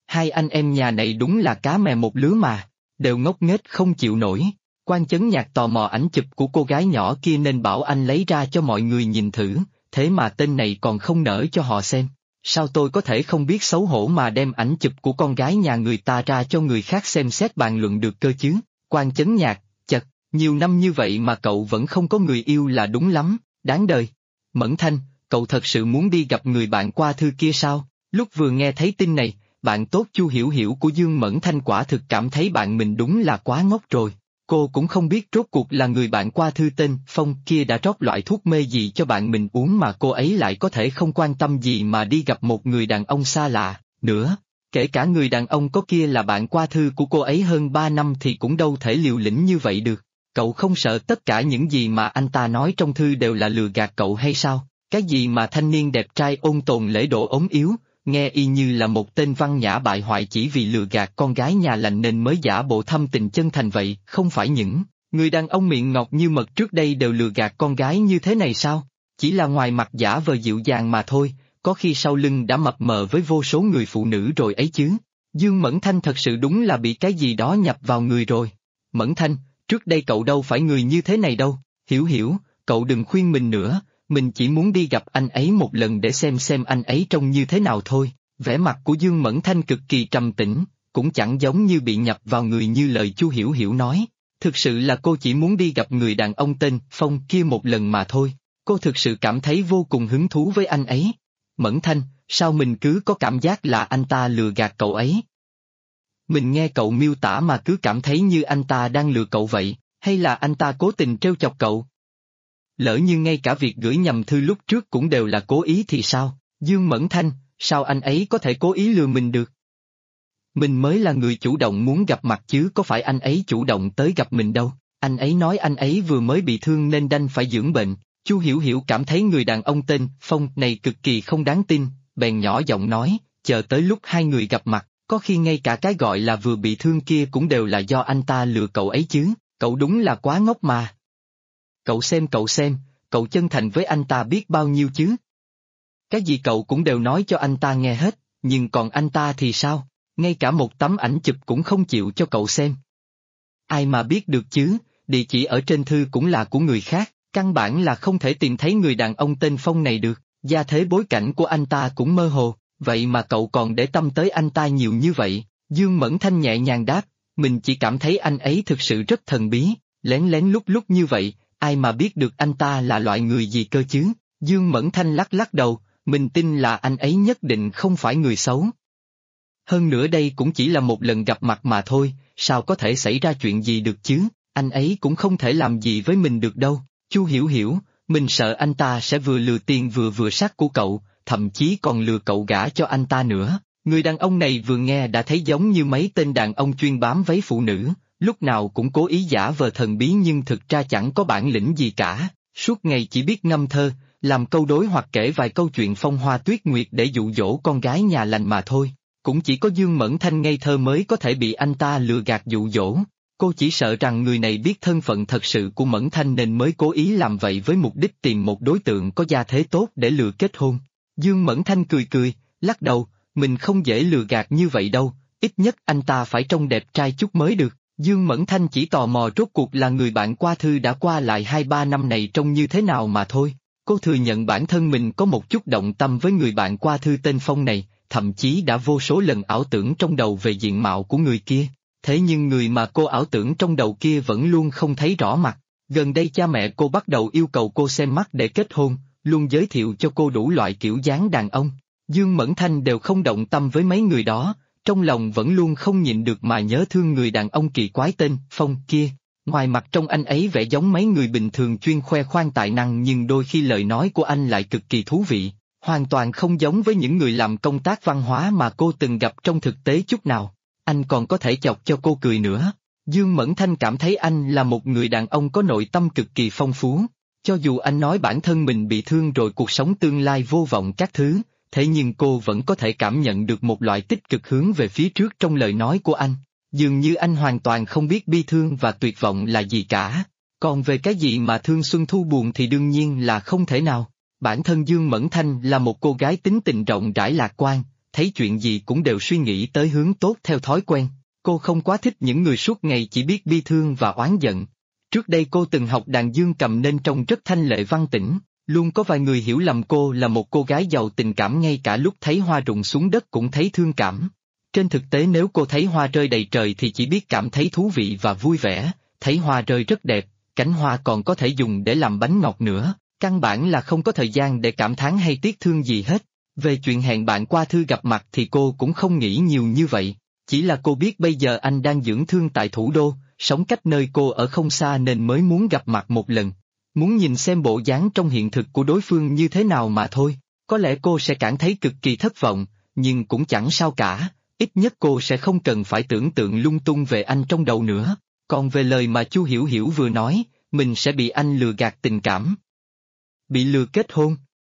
hai anh em nhà này đúng là cá mè một lứa mà, đều ngốc nghếch không chịu nổi. Quan Chấn Nhạc tò mò ảnh chụp của cô gái nhỏ kia nên bảo anh lấy ra cho mọi người nhìn thử, thế mà tên này còn không nỡ cho họ xem. Sao tôi có thể không biết xấu hổ mà đem ảnh chụp của con gái nhà người ta ra cho người khác xem xét bàn luận được cơ chứ? Quan Chấn Nhạc, chật, nhiều năm như vậy mà cậu vẫn không có người yêu là đúng lắm, đáng đời. Mẫn Thanh, cậu thật sự muốn đi gặp người bạn qua thư kia sao? Lúc vừa nghe thấy tin này, bạn tốt Chu Hiểu Hiểu của Dương Mẫn Thanh quả thực cảm thấy bạn mình đúng là quá ngốc rồi. Cô cũng không biết rốt cuộc là người bạn qua thư tên Phong kia đã rót loại thuốc mê gì cho bạn mình uống mà cô ấy lại có thể không quan tâm gì mà đi gặp một người đàn ông xa lạ, nữa. Kể cả người đàn ông có kia là bạn qua thư của cô ấy hơn 3 năm thì cũng đâu thể liều lĩnh như vậy được. Cậu không sợ tất cả những gì mà anh ta nói trong thư đều là lừa gạt cậu hay sao? Cái gì mà thanh niên đẹp trai ôn tồn lễ độ ốm yếu, nghe y như là một tên văn nhã bại hoại chỉ vì lừa gạt con gái nhà lành nên mới giả bộ thâm tình chân thành vậy, không phải những người đàn ông miệng ngọt như mật trước đây đều lừa gạt con gái như thế này sao? Chỉ là ngoài mặt giả vờ dịu dàng mà thôi, có khi sau lưng đã mập mờ với vô số người phụ nữ rồi ấy chứ. Dương Mẫn Thanh thật sự đúng là bị cái gì đó nhập vào người rồi. Mẫn Thanh, trước đây cậu đâu phải người như thế này đâu, Hiểu Hiểu, cậu đừng khuyên mình nữa. Mình chỉ muốn đi gặp anh ấy một lần để xem anh ấy trông như thế nào thôi. Vẻ mặt của Dương Mẫn Thanh cực kỳ trầm tĩnh, cũng chẳng giống như bị nhập vào người như lời Chu Hiểu Hiểu nói. Thực sự là cô chỉ muốn đi gặp người đàn ông tên Phong kia một lần mà thôi. Cô thực sự cảm thấy vô cùng hứng thú với anh ấy. Mẫn Thanh, sao mình cứ có cảm giác là anh ta lừa gạt cậu ấy? Mình nghe cậu miêu tả mà cứ cảm thấy như anh ta đang lừa cậu vậy, hay là anh ta cố tình trêu chọc cậu? Lỡ như ngay cả việc gửi nhầm thư lúc trước cũng đều là cố ý thì sao? Dương Mẫn Thanh, sao anh ấy có thể cố ý lừa mình được? Mình mới là người chủ động muốn gặp mặt chứ có phải anh ấy chủ động tới gặp mình đâu. Anh ấy nói anh ấy vừa mới bị thương nên đành phải dưỡng bệnh. Chu Hiểu Hiểu cảm thấy người đàn ông tên Phong này cực kỳ không đáng tin, bèn nhỏ giọng nói, chờ tới lúc hai người gặp mặt, có khi ngay cả cái gọi là vừa bị thương kia cũng đều là do anh ta lừa cậu ấy chứ, cậu đúng là quá ngốc mà. Cậu xem, cậu chân thành với anh ta biết bao nhiêu chứ? Cái gì cậu cũng đều nói cho anh ta nghe hết, nhưng còn anh ta thì sao? Ngay cả một tấm ảnh chụp cũng không chịu cho cậu xem. Ai mà biết được chứ, địa chỉ ở trên thư cũng là của người khác, căn bản là không thể tìm thấy người đàn ông tên Phong này được, gia thế bối cảnh của anh ta cũng mơ hồ, vậy mà cậu còn để tâm tới anh ta nhiều như vậy. Dương Mẫn Thanh nhẹ nhàng đáp, mình chỉ cảm thấy anh ấy thực sự rất thần bí, lén lén lúc như vậy. Ai mà biết được anh ta là loại người gì cơ chứ? Dương Mẫn Thanh lắc đầu, mình tin là anh ấy nhất định không phải người xấu. Hơn nữa đây cũng chỉ là một lần gặp mặt mà thôi, sao có thể xảy ra chuyện gì được chứ? Anh ấy cũng không thể làm gì với mình được đâu. Chu Hiểu Hiểu, mình sợ anh ta sẽ vừa lừa tiền vừa sát của cậu, thậm chí còn lừa cậu gả cho anh ta nữa. Người đàn ông này vừa nghe đã thấy giống như mấy tên đàn ông chuyên bám váy phụ nữ. Lúc nào cũng cố ý giả vờ thần bí nhưng thực ra chẳng có bản lĩnh gì cả, suốt ngày chỉ biết ngâm thơ, làm câu đối hoặc kể vài câu chuyện phong hoa tuyết nguyệt để dụ dỗ con gái nhà lành mà thôi. Cũng chỉ có Dương Mẫn Thanh ngây thơ mới có thể bị anh ta lừa gạt dụ dỗ. Cô chỉ sợ rằng người này biết thân phận thật sự của Mẫn Thanh nên mới cố ý làm vậy với mục đích tìm một đối tượng có gia thế tốt để lừa kết hôn. Dương Mẫn Thanh cười, lắc đầu, mình không dễ lừa gạt như vậy đâu, ít nhất anh ta phải trông đẹp trai chút mới được. Dương Mẫn Thanh chỉ tò mò rốt cuộc là người bạn qua thư đã qua lại 2-3 năm này trông như thế nào mà thôi. Cô thừa nhận bản thân mình có một chút động tâm với người bạn qua thư tên Phong này, thậm chí đã vô số lần ảo tưởng trong đầu về diện mạo của người kia. Thế nhưng người mà cô ảo tưởng trong đầu kia vẫn luôn không thấy rõ mặt. Gần đây cha mẹ cô bắt đầu yêu cầu cô xem mắt để kết hôn, luôn giới thiệu cho cô đủ loại kiểu dáng đàn ông. Dương Mẫn Thanh đều không động tâm với mấy người đó. Trong lòng vẫn luôn không nhịn được mà nhớ thương người đàn ông kỳ quái tên Phong kia. Ngoài mặt trong anh ấy vẻ giống mấy người bình thường chuyên khoe khoang tài năng nhưng đôi khi lời nói của anh lại cực kỳ thú vị, hoàn toàn không giống với những người làm công tác văn hóa mà cô từng gặp trong thực tế chút nào. Anh còn có thể chọc cho cô cười nữa. Dương Mẫn Thanh cảm thấy anh là một người đàn ông có nội tâm cực kỳ phong phú. Cho dù anh nói bản thân mình bị thương rồi cuộc sống tương lai vô vọng các thứ, thế nhưng cô vẫn có thể cảm nhận được một loại tích cực hướng về phía trước trong lời nói của anh. Dường như anh hoàn toàn không biết bi thương và tuyệt vọng là gì cả. Còn về cái gì mà thương xuân thu buồn thì đương nhiên là không thể nào. Bản thân Dương Mẫn Thanh là một cô gái tính tình rộng rãi lạc quan, thấy chuyện gì cũng đều suy nghĩ tới hướng tốt theo thói quen. Cô không quá thích những người suốt ngày chỉ biết bi thương và oán giận. Trước đây cô từng học đàn dương cầm nên trông rất thanh lệ văn tĩnh, luôn có vài người hiểu lầm cô là một cô gái giàu tình cảm, ngay cả lúc thấy hoa rụng xuống đất cũng thấy thương cảm. Trên thực tế nếu cô thấy hoa rơi đầy trời thì chỉ biết cảm thấy thú vị và vui vẻ, thấy hoa rơi rất đẹp, cánh hoa còn có thể dùng để làm bánh ngọt nữa, căn bản là không có thời gian để cảm thán hay tiếc thương gì hết. Về chuyện hẹn bạn qua thư gặp mặt thì cô cũng không nghĩ nhiều như vậy, chỉ là cô biết bây giờ anh đang dưỡng thương tại thủ đô, sống cách nơi cô ở không xa nên mới muốn gặp mặt một lần, muốn nhìn xem bộ dáng trong hiện thực của đối phương như thế nào mà thôi. Có lẽ cô sẽ cảm thấy cực kỳ thất vọng, nhưng cũng chẳng sao cả, ít nhất cô sẽ không cần phải tưởng tượng lung tung về anh trong đầu nữa. Còn về lời mà Chu Hiểu Hiểu vừa nói, mình sẽ bị anh lừa gạt tình cảm, bị lừa kết hôn.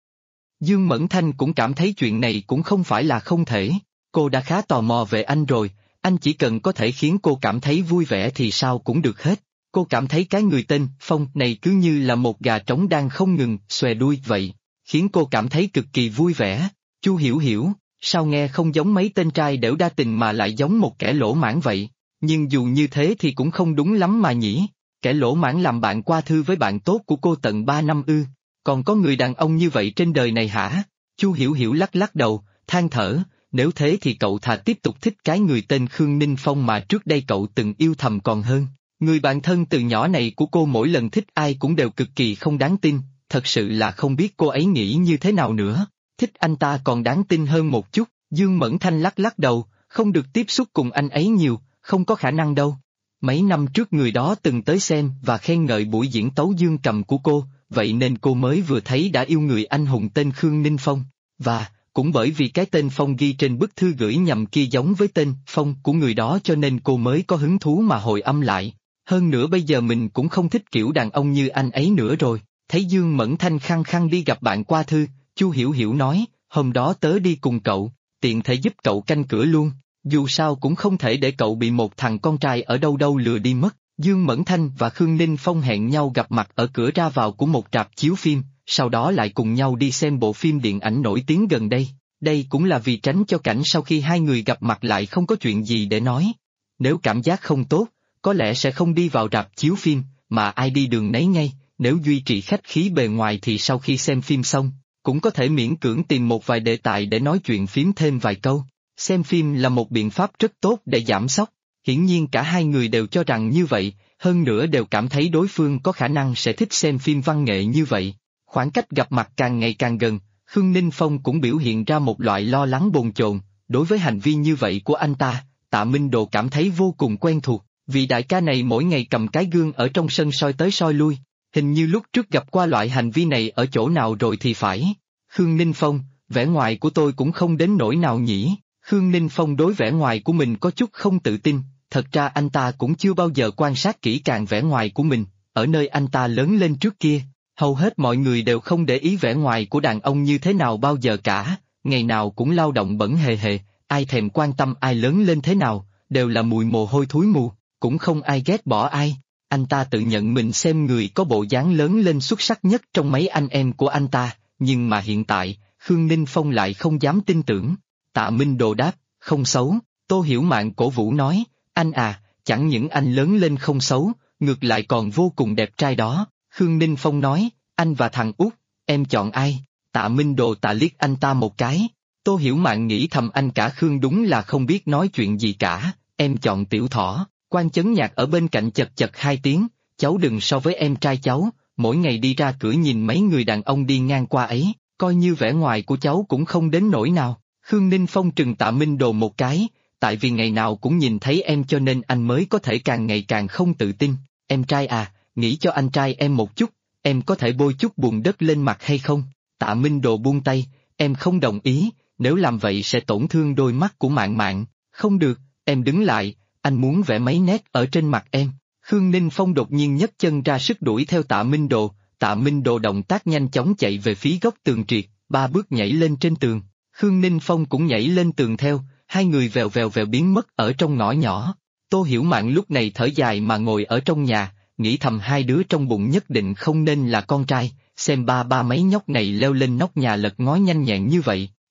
Dương Mẫn Thanh cũng cảm thấy chuyện này cũng không phải là không thể, cô đã khá tò mò về anh rồi, anh chỉ cần có thể khiến cô cảm thấy vui vẻ thì sao cũng được hết. Cô cảm thấy cái người tên Phong này cứ như là một gà trống đang không ngừng xòe đuôi vậy, khiến cô cảm thấy cực kỳ vui vẻ. Chu Hiểu Hiểu, sao nghe không giống mấy tên trai đểu đa tình mà lại giống một kẻ lỗ mãng vậy? Nhưng dù như thế thì cũng không đúng lắm mà nhỉ, kẻ lỗ mãng làm bạn qua thư với bạn tốt của cô tận 3 năm ư, còn có người đàn ông như vậy trên đời này hả? Chu Hiểu Hiểu lắc lắc đầu, than thở, nếu thế thì cậu thà tiếp tục thích cái người tên Khương Ninh Phong mà trước đây cậu từng yêu thầm còn hơn. Người bạn thân từ nhỏ này của cô mỗi lần thích ai cũng đều cực kỳ không đáng tin, thật sự là không biết cô ấy nghĩ như thế nào nữa. Thích anh ta còn đáng tin hơn một chút. Dương Mẫn Thanh lắc lắc đầu, không được tiếp xúc cùng anh ấy nhiều, không có khả năng đâu. Mấy năm trước người đó từng tới xem và khen ngợi buổi diễn tấu dương cầm của cô, vậy nên cô mới vừa thấy đã yêu người anh hùng tên Khương Ninh Phong. Và, cũng bởi vì cái tên Phong ghi trên bức thư gửi nhầm kia giống với tên Phong của người đó cho nên cô mới có hứng thú mà hồi âm lại. Hơn nữa bây giờ mình cũng không thích kiểu đàn ông như anh ấy nữa rồi. Thấy Dương Mẫn Thanh khăng khăng đi gặp bạn qua thư, Chu Hiểu Hiểu nói, hôm đó tớ đi cùng cậu, tiện thể giúp cậu canh cửa luôn, dù sao cũng không thể để cậu bị một thằng con trai ở đâu đâu lừa đi mất. Dương Mẫn Thanh và Khương Ninh Phong hẹn nhau gặp mặt ở cửa ra vào của một rạp chiếu phim, sau đó lại cùng nhau đi xem bộ phim điện ảnh nổi tiếng gần đây. Đây cũng là vì tránh cho cảnh sau khi hai người gặp mặt lại không có chuyện gì để nói. Nếu cảm giác không tốt, có lẽ sẽ không đi vào rạp chiếu phim, mà ai đi đường nấy ngay, nếu duy trì khách khí bề ngoài thì sau khi xem phim xong, cũng có thể miễn cưỡng tìm một vài đề tài để nói chuyện phím thêm vài câu. Xem phim là một biện pháp rất tốt để giảm sốc, hiển nhiên cả hai người đều cho rằng như vậy, hơn nữa đều cảm thấy đối phương có khả năng sẽ thích xem phim văn nghệ như vậy. Khoảng cách gặp mặt càng ngày càng gần, Khương Ninh Phong cũng biểu hiện ra một loại lo lắng bồn chồn, đối với hành vi như vậy của anh ta, Tạ Minh Đồ cảm thấy vô cùng quen thuộc, vì đại ca này mỗi ngày cầm cái gương ở trong sân soi tới soi lui, hình như lúc trước gặp qua loại hành vi này ở chỗ nào rồi thì phải. Khương Ninh Phong, vẻ ngoài của tôi cũng không đến nỗi nào nhỉ? Khương Ninh Phong đối vẻ ngoài của mình có chút không tự tin, thật ra anh ta cũng chưa bao giờ quan sát kỹ càng vẻ ngoài của mình, ở nơi anh ta lớn lên trước kia. Hầu hết mọi người đều không để ý vẻ ngoài của đàn ông như thế nào bao giờ cả, ngày nào cũng lao động bẩn hề hề, ai thèm quan tâm ai lớn lên thế nào, đều là mùi mồ hôi thúi mù, cũng không ai ghét bỏ ai. Anh ta tự nhận mình xem người có bộ dáng lớn lên xuất sắc nhất trong mấy anh em của anh ta, nhưng mà hiện tại, Khương Ninh Phong lại không dám tin tưởng. Tạ Minh Đồ đáp, không xấu. Tô Hiểu Mạn cổ vũ nói, anh à, chẳng những anh lớn lên không xấu, ngược lại còn vô cùng đẹp trai đó. Khương Ninh Phong nói, anh và thằng Út, em chọn ai? Tạ Minh Đồ tạ liếc anh ta một cái. Tô Hiểu Mạn nghĩ thầm anh cả Khương đúng là không biết nói chuyện gì cả, em chọn Tiểu Thỏ. Quan Chấn Nhạc ở bên cạnh chật chật 2 tiếng, cháu đừng so với em trai cháu, mỗi ngày đi ra cửa nhìn mấy người đàn ông đi ngang qua ấy, coi như vẻ ngoài của cháu cũng không đến nỗi nào. Khương Ninh Phong trừng Tạ Minh Đồ một cái, tại vì ngày nào cũng nhìn thấy em cho nên anh mới có thể càng ngày càng không tự tin. Em trai à, nghĩ cho anh trai em một chút, em có thể bôi chút bùn đất lên mặt hay không? Tạ Minh Đồ buông tay, em không đồng ý, nếu làm vậy sẽ tổn thương đôi mắt của Mạn Mạn. Không được, em đứng lại, anh muốn vẽ mấy nét ở trên mặt em. Khương Ninh Phong đột nhiên nhấc chân ra sức đuổi theo Tạ Minh Đồ, Tạ Minh Đồ động tác nhanh chóng chạy về phía góc tường triệt, 3 bước nhảy lên trên tường. Khương Ninh Phong cũng nhảy lên tường theo, hai người vèo vèo vèo biến mất ở trong ngõ nhỏ. Tô Hiểu Mạn lúc này thở dài mà ngồi ở trong nhà, nghĩ thầm hai đứa trong bụng nhất định không nên là con trai, xem ba mấy nhóc này leo lên nóc nhà lật ngói nhanh nhẹn như vậy,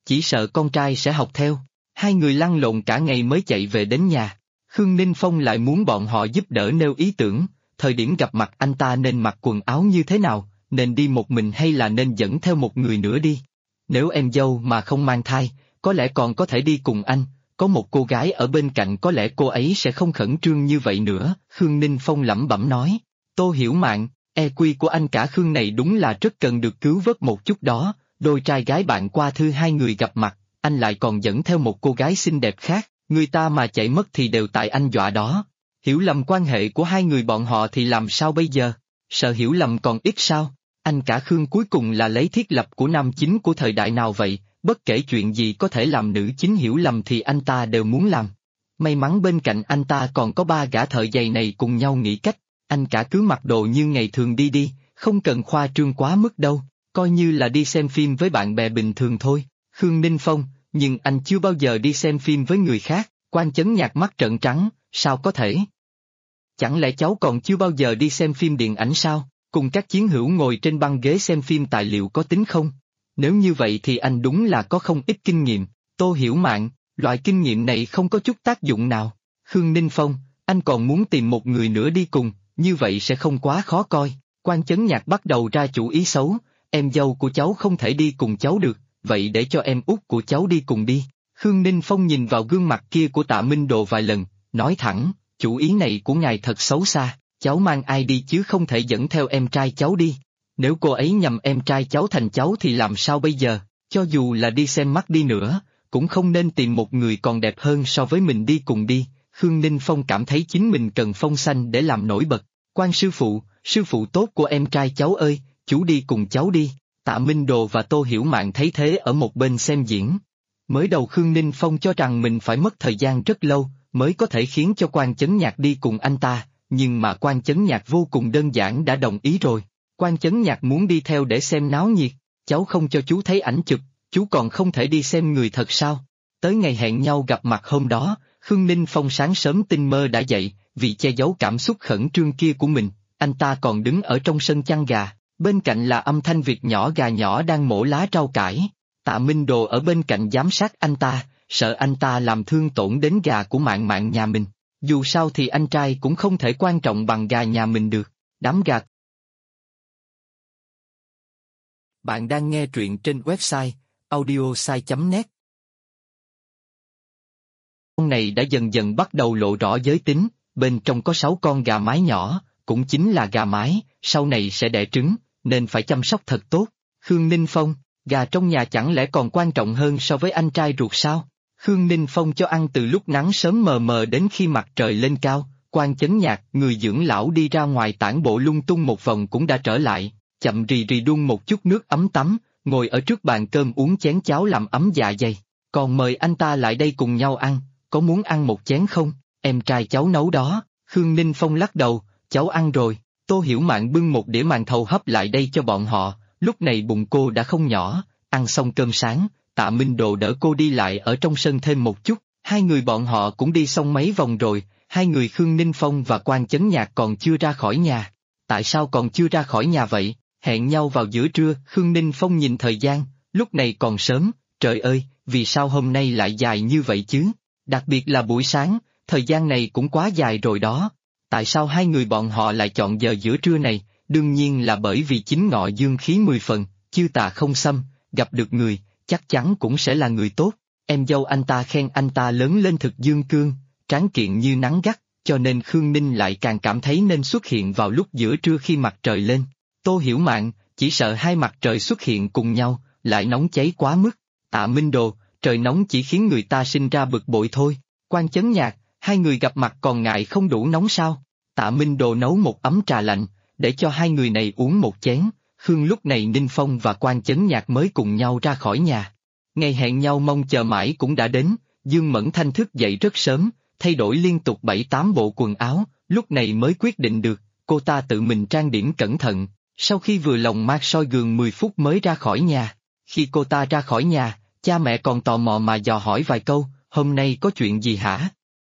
chỉ sợ con trai sẽ học theo. Hai người lăn lộn cả ngày mới chạy về đến nhà. Khương Ninh Phong lại muốn bọn họ giúp đỡ nêu ý tưởng, thời điểm gặp mặt anh ta nên mặc quần áo như thế nào, nên đi một mình hay là nên dẫn theo một người nữa đi. Nếu em dâu mà không mang thai, có lẽ còn có thể đi cùng anh, có một cô gái ở bên cạnh có lẽ cô ấy sẽ không khẩn trương như vậy nữa, Khương Ninh Phong lẩm bẩm nói. Tô Hiểu Mạn, EQ của anh cả Khương này đúng là rất cần được cứu vớt một chút đó, đôi trai gái bạn qua thư hai người gặp mặt, anh lại còn dẫn theo một cô gái xinh đẹp khác, người ta mà chạy mất thì đều tại anh dọa đó. Hiểu lầm quan hệ của hai người bọn họ thì làm sao bây giờ? Sợ hiểu lầm còn ít sao? Anh cả Khương cuối cùng là lấy thiết lập của nam chính của thời đại nào vậy? Bất kể chuyện gì có thể làm nữ chính hiểu lầm thì anh ta đều muốn làm. May mắn bên cạnh anh ta còn có ba gã thợ giày này cùng nhau nghĩ cách, anh cả cứ mặc đồ như ngày thường đi đi, không cần khoa trương quá mức đâu, coi như là đi xem phim với bạn bè bình thường thôi. Khương Ninh Phong, nhưng anh chưa bao giờ đi xem phim với người khác, Quan Chấn Nhạc mắt trợn trắng, sao có thể? Chẳng lẽ cháu còn chưa bao giờ đi xem phim điện ảnh sao? Cùng các chiến hữu ngồi trên băng ghế xem phim tài liệu có tính không? Nếu như vậy thì anh đúng là có không ít kinh nghiệm. Tô Hiểu Mạn, loại kinh nghiệm này không có chút tác dụng nào. Khương Ninh Phong, anh còn muốn tìm một người nữa đi cùng, như vậy sẽ không quá khó coi. Quan Chấn Nhạc bắt đầu ra chủ ý xấu, em dâu của cháu không thể đi cùng cháu được, vậy để cho em út của cháu đi cùng đi. Khương Ninh Phong nhìn vào gương mặt kia của Tạ Minh Đồ vài lần, nói thẳng, chủ ý này của ngài thật xấu xa, cháu mang ai đi chứ không thể dẫn theo em trai cháu đi. Nếu cô ấy nhầm em trai cháu thành cháu thì làm sao bây giờ, cho dù là đi xem mắt đi nữa, cũng không nên tìm một người còn đẹp hơn so với mình đi cùng đi. Khương Ninh Phong cảm thấy chính mình cần phong xanh để làm nổi bật. Quan sư phụ tốt của em trai cháu ơi, chú đi cùng cháu đi. Tạ Minh Đồ và Tô Hiểu Mạn thấy thế ở một bên xem diễn. Mới đầu Khương Ninh Phong cho rằng mình phải mất thời gian rất lâu, mới có thể khiến cho Quan Chấn Nhạc đi cùng anh ta, nhưng mà Quan Chấn Nhạc vô cùng đơn giản đã đồng ý rồi. Quan Chấn Nhạc muốn đi theo để xem náo nhiệt, cháu không cho chú thấy ảnh chụp, chú còn không thể đi xem người thật sao? Tới ngày hẹn nhau gặp mặt hôm đó, Khương Ninh Phong sáng sớm tinh mơ đã dậy, vì che giấu cảm xúc khẩn trương kia của mình, anh ta còn đứng ở trong sân chăn gà, bên cạnh là âm thanh việc nhỏ gà nhỏ đang mổ lá rau cải. Tạ Minh Đồ ở bên cạnh giám sát anh ta, sợ anh ta làm thương tổn đến gà của Mạn Mạn nhà mình. Dù sao thì anh trai cũng không thể quan trọng bằng gà nhà mình được. Đám gà. Bạn đang nghe truyện trên website audiosai.net. Con này đã dần dần bắt đầu lộ rõ giới tính, bên trong có 6 con gà mái nhỏ, cũng chính là gà mái, sau này sẽ đẻ trứng, nên phải chăm sóc thật tốt. Khương Ninh Phong, gà trong nhà chẳng lẽ còn quan trọng hơn so với anh trai ruột sao? Khương Ninh Phong cho ăn từ lúc nắng sớm mờ mờ đến khi mặt trời lên cao. Quan Chấn Nhạc, người dưỡng lão đi ra ngoài tản bộ lung tung một vòng cũng đã trở lại, chậm rì rì đun một chút nước ấm tắm, ngồi ở trước bàn cơm uống chén cháo làm ấm dạ dày. Còn mời anh ta lại đây cùng nhau ăn, có muốn ăn một chén không? Em trai cháu nấu đó. Khương Ninh Phong lắc đầu, cháu ăn rồi. Tô Hiểu Mạn bưng một đĩa màn thầu hấp lại đây cho bọn họ, lúc này bụng cô đã không nhỏ, ăn xong cơm sáng, Tạ Minh Đồ đỡ cô đi lại ở trong sân thêm một chút, hai người bọn họ cũng đi xong mấy vòng rồi, hai người Khương Ninh Phong và Quan Chấn Nhạc còn chưa ra khỏi nhà. Tại sao còn chưa ra khỏi nhà vậy? Hẹn nhau vào giữa trưa. Khương Ninh Phong nhìn thời gian, lúc này còn sớm, trời ơi, vì sao hôm nay lại dài như vậy chứ? Đặc biệt là buổi sáng, thời gian này cũng quá dài rồi đó. Tại sao hai người bọn họ lại chọn giờ giữa trưa này? Đương nhiên là bởi vì chính ngọ dương khí 10 phần, chiêu tà không xâm, gặp được người, chắc chắn cũng sẽ là người tốt. Em dâu anh ta khen anh ta lớn lên thực dương cương, tráng kiện như nắng gắt, cho nên Khương Ninh lại càng cảm thấy nên xuất hiện vào lúc giữa trưa khi mặt trời lên. Tô Hiểu Mạn, chỉ sợ hai mặt trời xuất hiện cùng nhau, lại nóng cháy quá mức. Tạ Minh Đồ, trời nóng chỉ khiến người ta sinh ra bực bội thôi. Quan Chấn Nhạc, hai người gặp mặt còn ngại không đủ nóng sao? Tạ Minh Đồ nấu một ấm trà lạnh, để cho hai người này uống một chén. Khương lúc này Ninh Phong và Quan Chấn Nhạc mới cùng nhau ra khỏi nhà. Ngày hẹn nhau mong chờ mãi cũng đã đến, Dương Mẫn Thanh thức dậy rất sớm, thay đổi liên tục 7-8 bộ quần áo, lúc này mới quyết định được, cô ta tự mình trang điểm cẩn thận, sau khi vừa lòng mát soi gương 10 phút mới ra khỏi nhà. Khi cô ta ra khỏi nhà, cha mẹ còn tò mò mà dò hỏi vài câu, hôm nay có chuyện gì hả?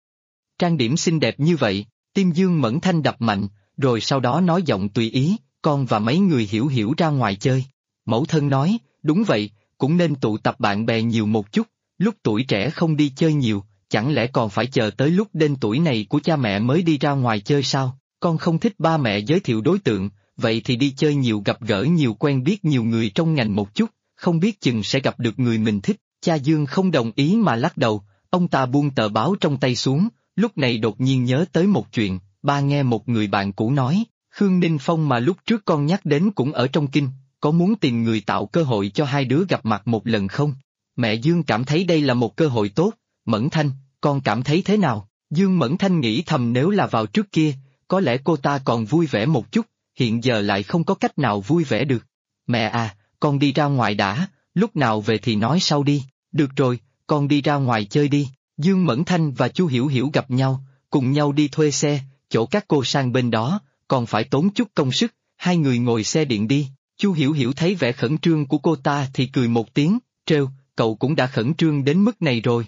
Trang điểm xinh đẹp như vậy, tim Dương Mẫn Thanh đập mạnh, rồi sau đó nói giọng tùy ý, con và mấy người hiểu hiểu ra ngoài chơi. Mẫu thân nói, đúng vậy, cũng nên tụ tập bạn bè nhiều một chút, lúc tuổi trẻ không đi chơi nhiều, chẳng lẽ còn phải chờ tới lúc đến tuổi này của cha mẹ mới đi ra ngoài chơi sao? Con không thích ba mẹ giới thiệu đối tượng, vậy thì đi chơi nhiều gặp gỡ nhiều quen biết nhiều người trong ngành một chút, không biết chừng sẽ gặp được người mình thích. Cha Dương không đồng ý mà lắc đầu, ông ta buông tờ báo trong tay xuống, lúc này đột nhiên nhớ tới một chuyện, ba nghe một người bạn cũ nói, Khương Ninh Phong mà lúc trước con nhắc đến cũng ở trong kinh, có muốn tìm người tạo cơ hội cho hai đứa gặp mặt một lần không? Mẹ Dương cảm thấy đây là một cơ hội tốt, Mẫn Thanh, con cảm thấy thế nào? Dương Mẫn Thanh nghĩ thầm nếu là vào trước kia, có lẽ cô ta còn vui vẻ một chút, hiện giờ lại không có cách nào vui vẻ được. Mẹ à, con đi ra ngoài đã, lúc nào về thì nói sau đi. Được rồi, con đi ra ngoài chơi đi. Dương Mẫn Thanh và Chu Hiểu Hiểu gặp nhau, cùng nhau đi thuê xe, chỗ các cô sang bên đó, còn phải tốn chút công sức, hai người ngồi xe điện đi. Chu Hiểu Hiểu thấy vẻ khẩn trương của cô ta thì cười một tiếng, trêu, cậu cũng đã khẩn trương đến mức này rồi.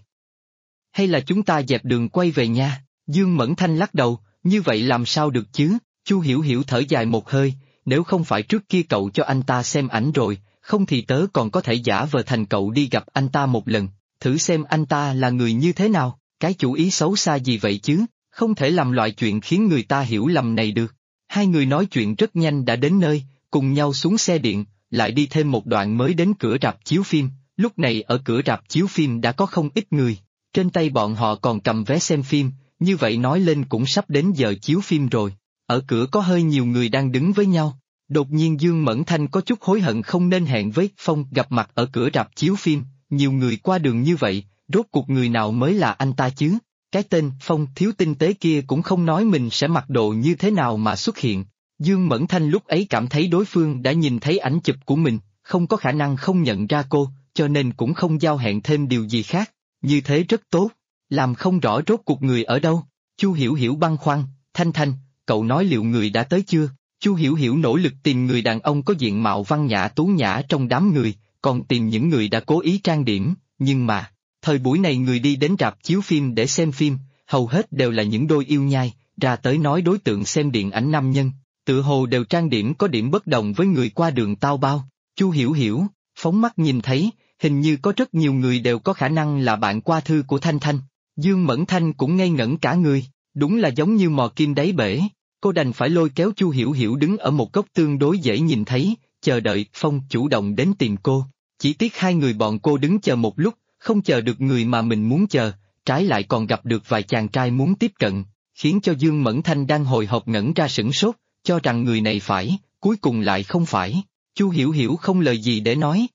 Hay là chúng ta dẹp đường quay về nha? Dương Mẫn Thanh lắc đầu, như vậy làm sao được chứ? Chu Hiểu Hiểu thở dài một hơi, nếu không phải trước kia cậu cho anh ta xem ảnh rồi, không thì tớ còn có thể giả vờ thành cậu đi gặp anh ta một lần, thử xem anh ta là người như thế nào, cái chủ ý xấu xa gì vậy chứ, không thể làm loại chuyện khiến người ta hiểu lầm này được. Hai người nói chuyện rất nhanh đã đến nơi, cùng nhau xuống xe điện, lại đi thêm một đoạn mới đến cửa rạp chiếu phim, lúc này ở cửa rạp chiếu phim đã có không ít người, trên tay bọn họ còn cầm vé xem phim, như vậy nói lên cũng sắp đến giờ chiếu phim rồi, ở cửa có hơi nhiều người đang đứng với nhau. Đột nhiên Dương Mẫn Thanh có chút hối hận không nên hẹn với Phong gặp mặt ở cửa rạp chiếu phim, nhiều người qua đường như vậy, rốt cuộc người nào mới là anh ta chứ? Cái tên Phong thiếu tinh tế kia cũng không nói mình sẽ mặc đồ như thế nào mà xuất hiện. Dương Mẫn Thanh lúc ấy cảm thấy đối phương đã nhìn thấy ảnh chụp của mình, không có khả năng không nhận ra cô, cho nên cũng không giao hẹn thêm điều gì khác, như thế rất tốt, làm không rõ rốt cuộc người ở đâu. Chu Hiểu Hiểu băn khoăn, Thanh Thanh, cậu nói liệu người đã tới chưa? Chu Hiểu Hiểu nỗ lực tìm người đàn ông có diện mạo văn nhã tú nhã trong đám người, còn tìm những người đã cố ý trang điểm, nhưng mà, thời buổi này người đi đến rạp chiếu phim để xem phim, hầu hết đều là những đôi yêu nhai, ra tới nói đối tượng xem điện ảnh nam nhân, tự hồ đều trang điểm có điểm bất đồng với người qua đường tao bao. Chu Hiểu Hiểu, phóng mắt nhìn thấy, hình như có rất nhiều người đều có khả năng là bạn qua thư của Thanh Thanh. Dương Mẫn Thanh cũng ngây ngẩn cả người, đúng là giống như mò kim đáy bể. Cô đành phải lôi kéo Chu Hiểu Hiểu đứng ở một góc tương đối dễ nhìn thấy, chờ đợi Phong chủ động đến tìm cô. Chỉ tiếc hai người bọn cô đứng chờ một lúc, không chờ được người mà mình muốn chờ, trái lại còn gặp được vài chàng trai muốn tiếp cận, khiến cho Dương Mẫn Thanh đang hồi hộp ngẩn ra sửng sốt, cho rằng người này phải, cuối cùng lại không phải. Chu Hiểu Hiểu không lời gì để nói.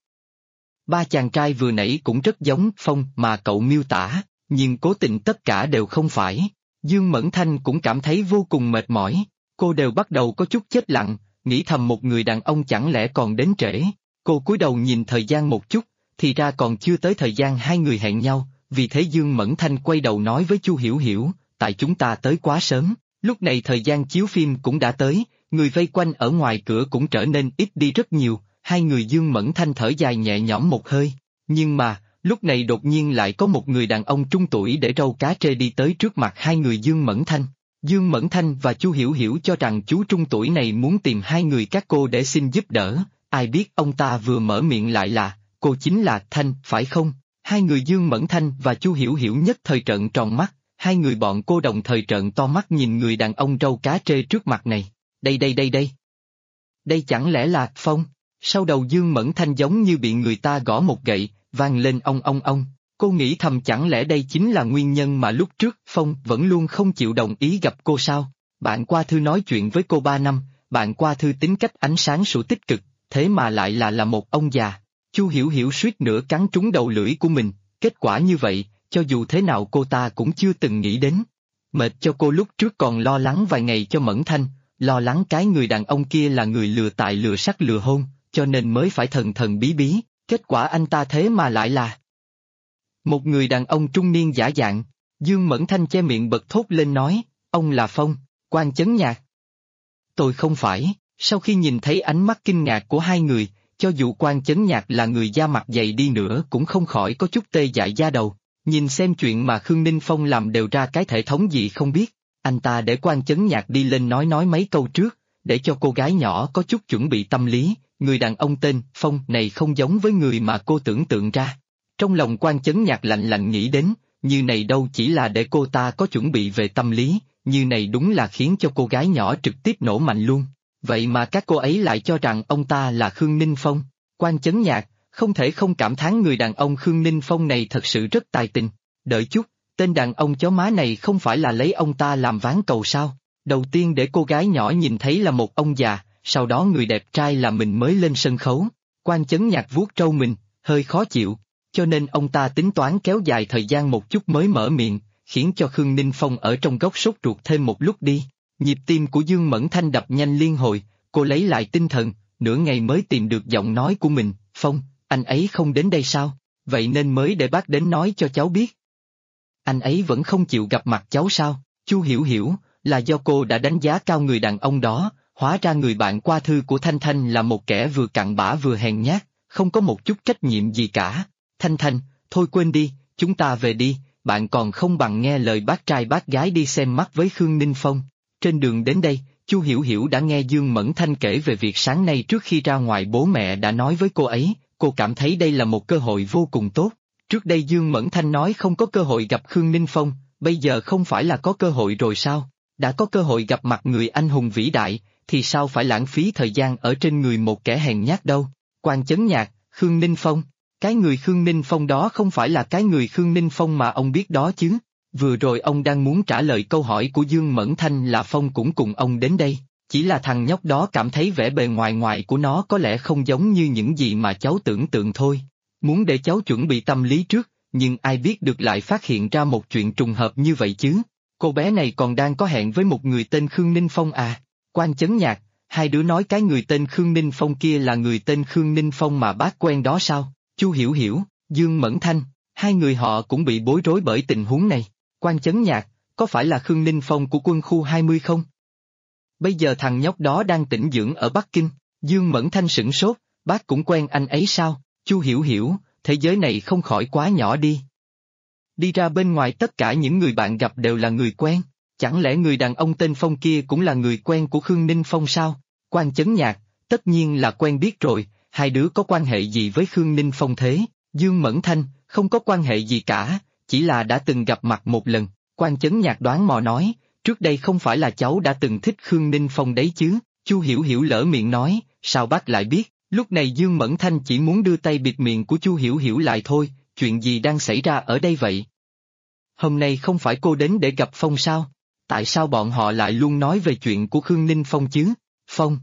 Ba chàng trai vừa nãy cũng rất giống Phong mà cậu miêu tả, nhưng cố tình tất cả đều không phải. Dương Mẫn Thanh cũng cảm thấy vô cùng mệt mỏi, cô đều bắt đầu có chút chết lặng, nghĩ thầm một người đàn ông chẳng lẽ còn đến trễ. Cô cúi đầu nhìn thời gian một chút, thì ra còn chưa tới thời gian hai người hẹn nhau, vì thế Dương Mẫn Thanh quay đầu nói với Chu Hiểu Hiểu, tại chúng ta tới quá sớm, lúc này thời gian chiếu phim cũng đã tới, người vây quanh ở ngoài cửa cũng trở nên ít đi rất nhiều, hai người Dương Mẫn Thanh thở dài nhẹ nhõm một hơi, nhưng mà, lúc này đột nhiên lại có một người đàn ông trung tuổi để râu cá trê đi tới trước mặt hai người Dương Mẫn Thanh. Dương Mẫn Thanh và Chu Hiểu Hiểu cho rằng chú trung tuổi này muốn tìm hai người các cô để xin giúp đỡ, ai biết ông ta vừa mở miệng lại là, cô chính là Thanh, phải không? Hai người Dương Mẫn Thanh và Chu Hiểu Hiểu nhất thời trợn tròn mắt, hai người bọn cô đồng thời trợn to mắt nhìn người đàn ông râu cá trê trước mặt này. Đây. Đây chẳng lẽ là Phong? Sau đầu Dương Mẫn Thanh giống như bị người ta gõ một gậy, vang lên ong. Cô nghĩ thầm chẳng lẽ đây chính là nguyên nhân mà lúc trước Phong vẫn luôn không chịu đồng ý gặp cô sao? Bạn qua thư nói chuyện với cô 3 năm, bạn qua thư tính cách ánh sáng sủa tích cực, thế mà lại là một ông già. Chu Hiểu Hiểu suýt nữa cắn trúng đầu lưỡi của mình, kết quả như vậy, cho dù thế nào cô ta cũng chưa từng nghĩ đến. Mệt cho cô lúc trước còn lo lắng vài ngày cho Mẫn Thanh, lo lắng cái người đàn ông kia là người lừa tài lừa sắc lừa hôn, cho nên mới phải thần bí bí, kết quả anh ta thế mà lại là một người đàn ông trung niên giả dạng. Dương Mẫn Thanh che miệng bật thốt lên nói, ông là Phong, Quan Chấn Nhạc. Tôi không phải. Sau khi nhìn thấy ánh mắt kinh ngạc của hai người, cho dù Quan Chấn Nhạc là người da mặt dày đi nữa cũng không khỏi có chút tê dại da đầu, nhìn xem chuyện mà Khương Ninh Phong làm đều ra cái thể thống gì không biết, anh ta để Quan Chấn Nhạc đi lên nói mấy câu trước, để cho cô gái nhỏ có chút chuẩn bị tâm lý, người đàn ông tên Phong này không giống với người mà cô tưởng tượng ra. Trong lòng Quan Chấn Nhạc lạnh lạnh nghĩ đến, như này đâu chỉ là để cô ta có chuẩn bị về tâm lý, như này đúng là khiến cho cô gái nhỏ trực tiếp nổ mạnh luôn. Vậy mà các cô ấy lại cho rằng ông ta là Khương Ninh Phong. Quan Chấn Nhạc, không thể không cảm thán người đàn ông Khương Ninh Phong này thật sự rất tài tình. Đợi chút, tên đàn ông chó má này không phải là lấy ông ta làm ván cầu sao? Đầu tiên để cô gái nhỏ nhìn thấy là một ông già, sau đó người đẹp trai là mình mới lên sân khấu. Quan Chấn Nhạc vuốt râu mình, hơi khó chịu, cho nên ông ta tính toán kéo dài thời gian một chút mới mở miệng, khiến cho Khương Ninh Phong ở trong góc sốt ruột thêm một lúc đi. Nhịp tim của Dương Mẫn Thanh đập nhanh liên hồi, cô lấy lại tinh thần, nửa ngày mới tìm được giọng nói của mình. Phong, anh ấy không đến đây sao? Vậy nên mới để bác đến nói cho cháu biết. Anh ấy vẫn không chịu gặp mặt cháu sao? Chu Hiểu Hiểu, là do cô đã đánh giá cao người đàn ông đó, hóa ra người bạn qua thư của Thanh Thanh là một kẻ vừa cặn bã vừa hèn nhát, không có một chút trách nhiệm gì cả. Thanh Thanh, thôi quên đi, chúng ta về đi, bạn còn không bằng nghe lời bác trai bác gái đi xem mắt với Khương Ninh Phong. Trên đường đến đây, Chu Hiểu Hiểu đã nghe Dương Mẫn Thanh kể về việc sáng nay trước khi ra ngoài bố mẹ đã nói với cô ấy, cô cảm thấy đây là một cơ hội vô cùng tốt. Trước đây Dương Mẫn Thanh nói không có cơ hội gặp Khương Ninh Phong, bây giờ không phải là có cơ hội rồi sao? Đã có cơ hội gặp mặt người anh hùng vĩ đại, thì sao phải lãng phí thời gian ở trên người một kẻ hèn nhát đâu? Quan Chấn Nhạc, Khương Ninh Phong, cái người Khương Ninh Phong đó không phải là cái người Khương Ninh Phong mà ông biết đó chứ? Vừa rồi ông đang muốn trả lời câu hỏi của Dương Mẫn Thanh là Phong cũng cùng ông đến đây, chỉ là thằng nhóc đó cảm thấy vẻ bề ngoài ngoài của nó có lẽ không giống như những gì mà cháu tưởng tượng thôi. Muốn để cháu chuẩn bị tâm lý trước, nhưng ai biết được lại phát hiện ra một chuyện trùng hợp như vậy chứ? Cô bé này còn đang có hẹn với một người tên Khương Ninh Phong à? Quan Chấn Nhạc, hai đứa nói cái người tên Khương Ninh Phong kia là người tên Khương Ninh Phong mà bác quen đó sao? Chu Hiểu Hiểu, Dương Mẫn Thanh, hai người họ cũng bị bối rối bởi tình huống này. Quan Chấn Nhạc, có phải là Khương Ninh Phong của quân khu 20 không? Bây giờ thằng nhóc đó đang tĩnh dưỡng ở Bắc Kinh. Dương Mẫn Thanh sửng sốt, bác cũng quen anh ấy sao? Chu Hiểu Hiểu, thế giới này không khỏi quá nhỏ đi. Đi ra bên ngoài tất cả những người bạn gặp đều là người quen, chẳng lẽ người đàn ông tên Phong kia cũng là người quen của Khương Ninh Phong sao? Quan Chấn Nhạc, tất nhiên là quen biết rồi, hai đứa có quan hệ gì với Khương Ninh Phong thế? Dương Mẫn Thanh, không có quan hệ gì cả, chỉ là đã từng gặp mặt một lần. Quan Chấn Nhạc đoán mò nói, trước đây không phải là cháu đã từng thích Khương Ninh Phong đấy chứ? Chu Hiểu Hiểu lỡ miệng nói, sao bác lại biết? Lúc này Dương Mẫn Thanh chỉ muốn đưa tay bịt miệng của Chu Hiểu Hiểu lại thôi, chuyện gì đang xảy ra ở đây vậy? Hôm nay không phải cô đến để gặp Phong sao? Tại sao bọn họ lại luôn nói về chuyện của Khương Ninh Phong chứ? Phong?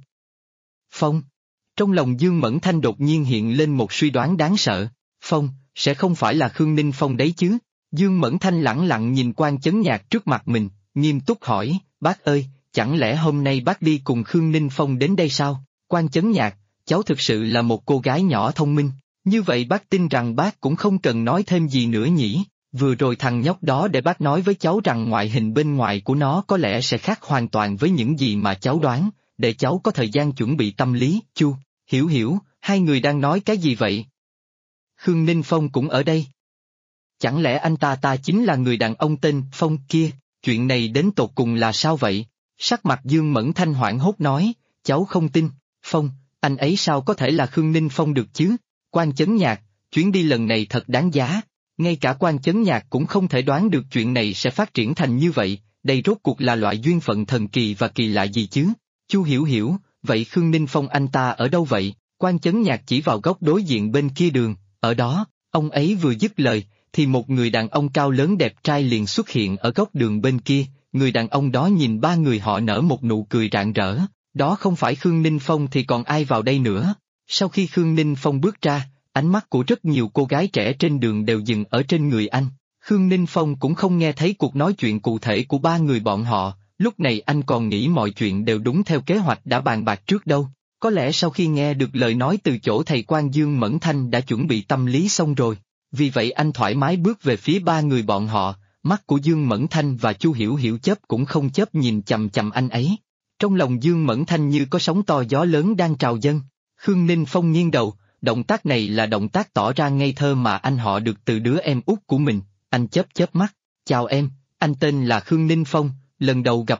Phong? Trong lòng Dương Mẫn Thanh đột nhiên hiện lên một suy đoán đáng sợ. Phong, sẽ không phải là Khương Ninh Phong đấy chứ? Dương Mẫn Thanh lẳng lặng nhìn Quan Chấn Nhạc trước mặt mình, nghiêm túc hỏi, bác ơi, chẳng lẽ hôm nay bác đi cùng Khương Ninh Phong đến đây sao? Quan Chấn Nhạc, cháu thực sự là một cô gái nhỏ thông minh, như vậy bác tin rằng bác cũng không cần nói thêm gì nữa nhỉ? Vừa rồi thằng nhóc đó để bác nói với cháu rằng ngoại hình bên ngoài của nó có lẽ sẽ khác hoàn toàn với những gì mà cháu đoán, để cháu có thời gian chuẩn bị tâm lý. Chu Hiểu Hiểu, hai người đang nói cái gì vậy? Khương Ninh Phong cũng ở đây. Chẳng lẽ anh ta chính là người đàn ông tên Phong kia? Chuyện này đến tột cùng là sao vậy? Sắc mặt Dương Mẫn Thanh hoảng hốt nói, cháu không tin. Phong, anh ấy sao có thể là Khương Ninh Phong được chứ? Quan Chấn Nhạc, chuyến đi lần này thật đáng giá. Ngay cả Quan Chấn Nhạc cũng không thể đoán được chuyện này sẽ phát triển thành như vậy, đây rốt cuộc là loại duyên phận thần kỳ và kỳ lạ gì chứ? Chu Hiểu Hiểu, vậy Khương Ninh Phong anh ta ở đâu vậy? Quan Chấn Nhạc chỉ vào góc đối diện bên kia đường, ở đó. Ông ấy vừa dứt lời, thì một người đàn ông cao lớn đẹp trai liền xuất hiện ở góc đường bên kia. Người đàn ông đó nhìn ba người họ nở một nụ cười rạng rỡ, đó không phải Khương Ninh Phong thì còn ai vào đây nữa? Sau khi Khương Ninh Phong bước ra, ánh mắt của rất nhiều cô gái trẻ trên đường đều dừng ở trên người anh. Khương Ninh Phong cũng không nghe thấy cuộc nói chuyện cụ thể của ba người bọn họ, lúc này anh còn nghĩ mọi chuyện đều đúng theo kế hoạch đã bàn bạc trước đâu. Có lẽ sau khi nghe được lời nói từ chỗ thầy quan Dương Mẫn Thanh đã chuẩn bị tâm lý xong rồi. Vì vậy anh thoải mái bước về phía ba người bọn họ, mắt của Dương Mẫn Thanh và Chu Hiểu Hiểu chớp cũng không chớp nhìn chằm chằm anh ấy. Trong lòng Dương Mẫn Thanh như có sóng to gió lớn đang trào dâng. Khương Ninh Phong nghiêng đầu, động tác này là động tác tỏ ra ngây thơ mà anh họ được từ đứa em út của mình. Anh chớp chớp mắt, chào em, anh tên là Khương Ninh Phong, lần đầu gặp mặt.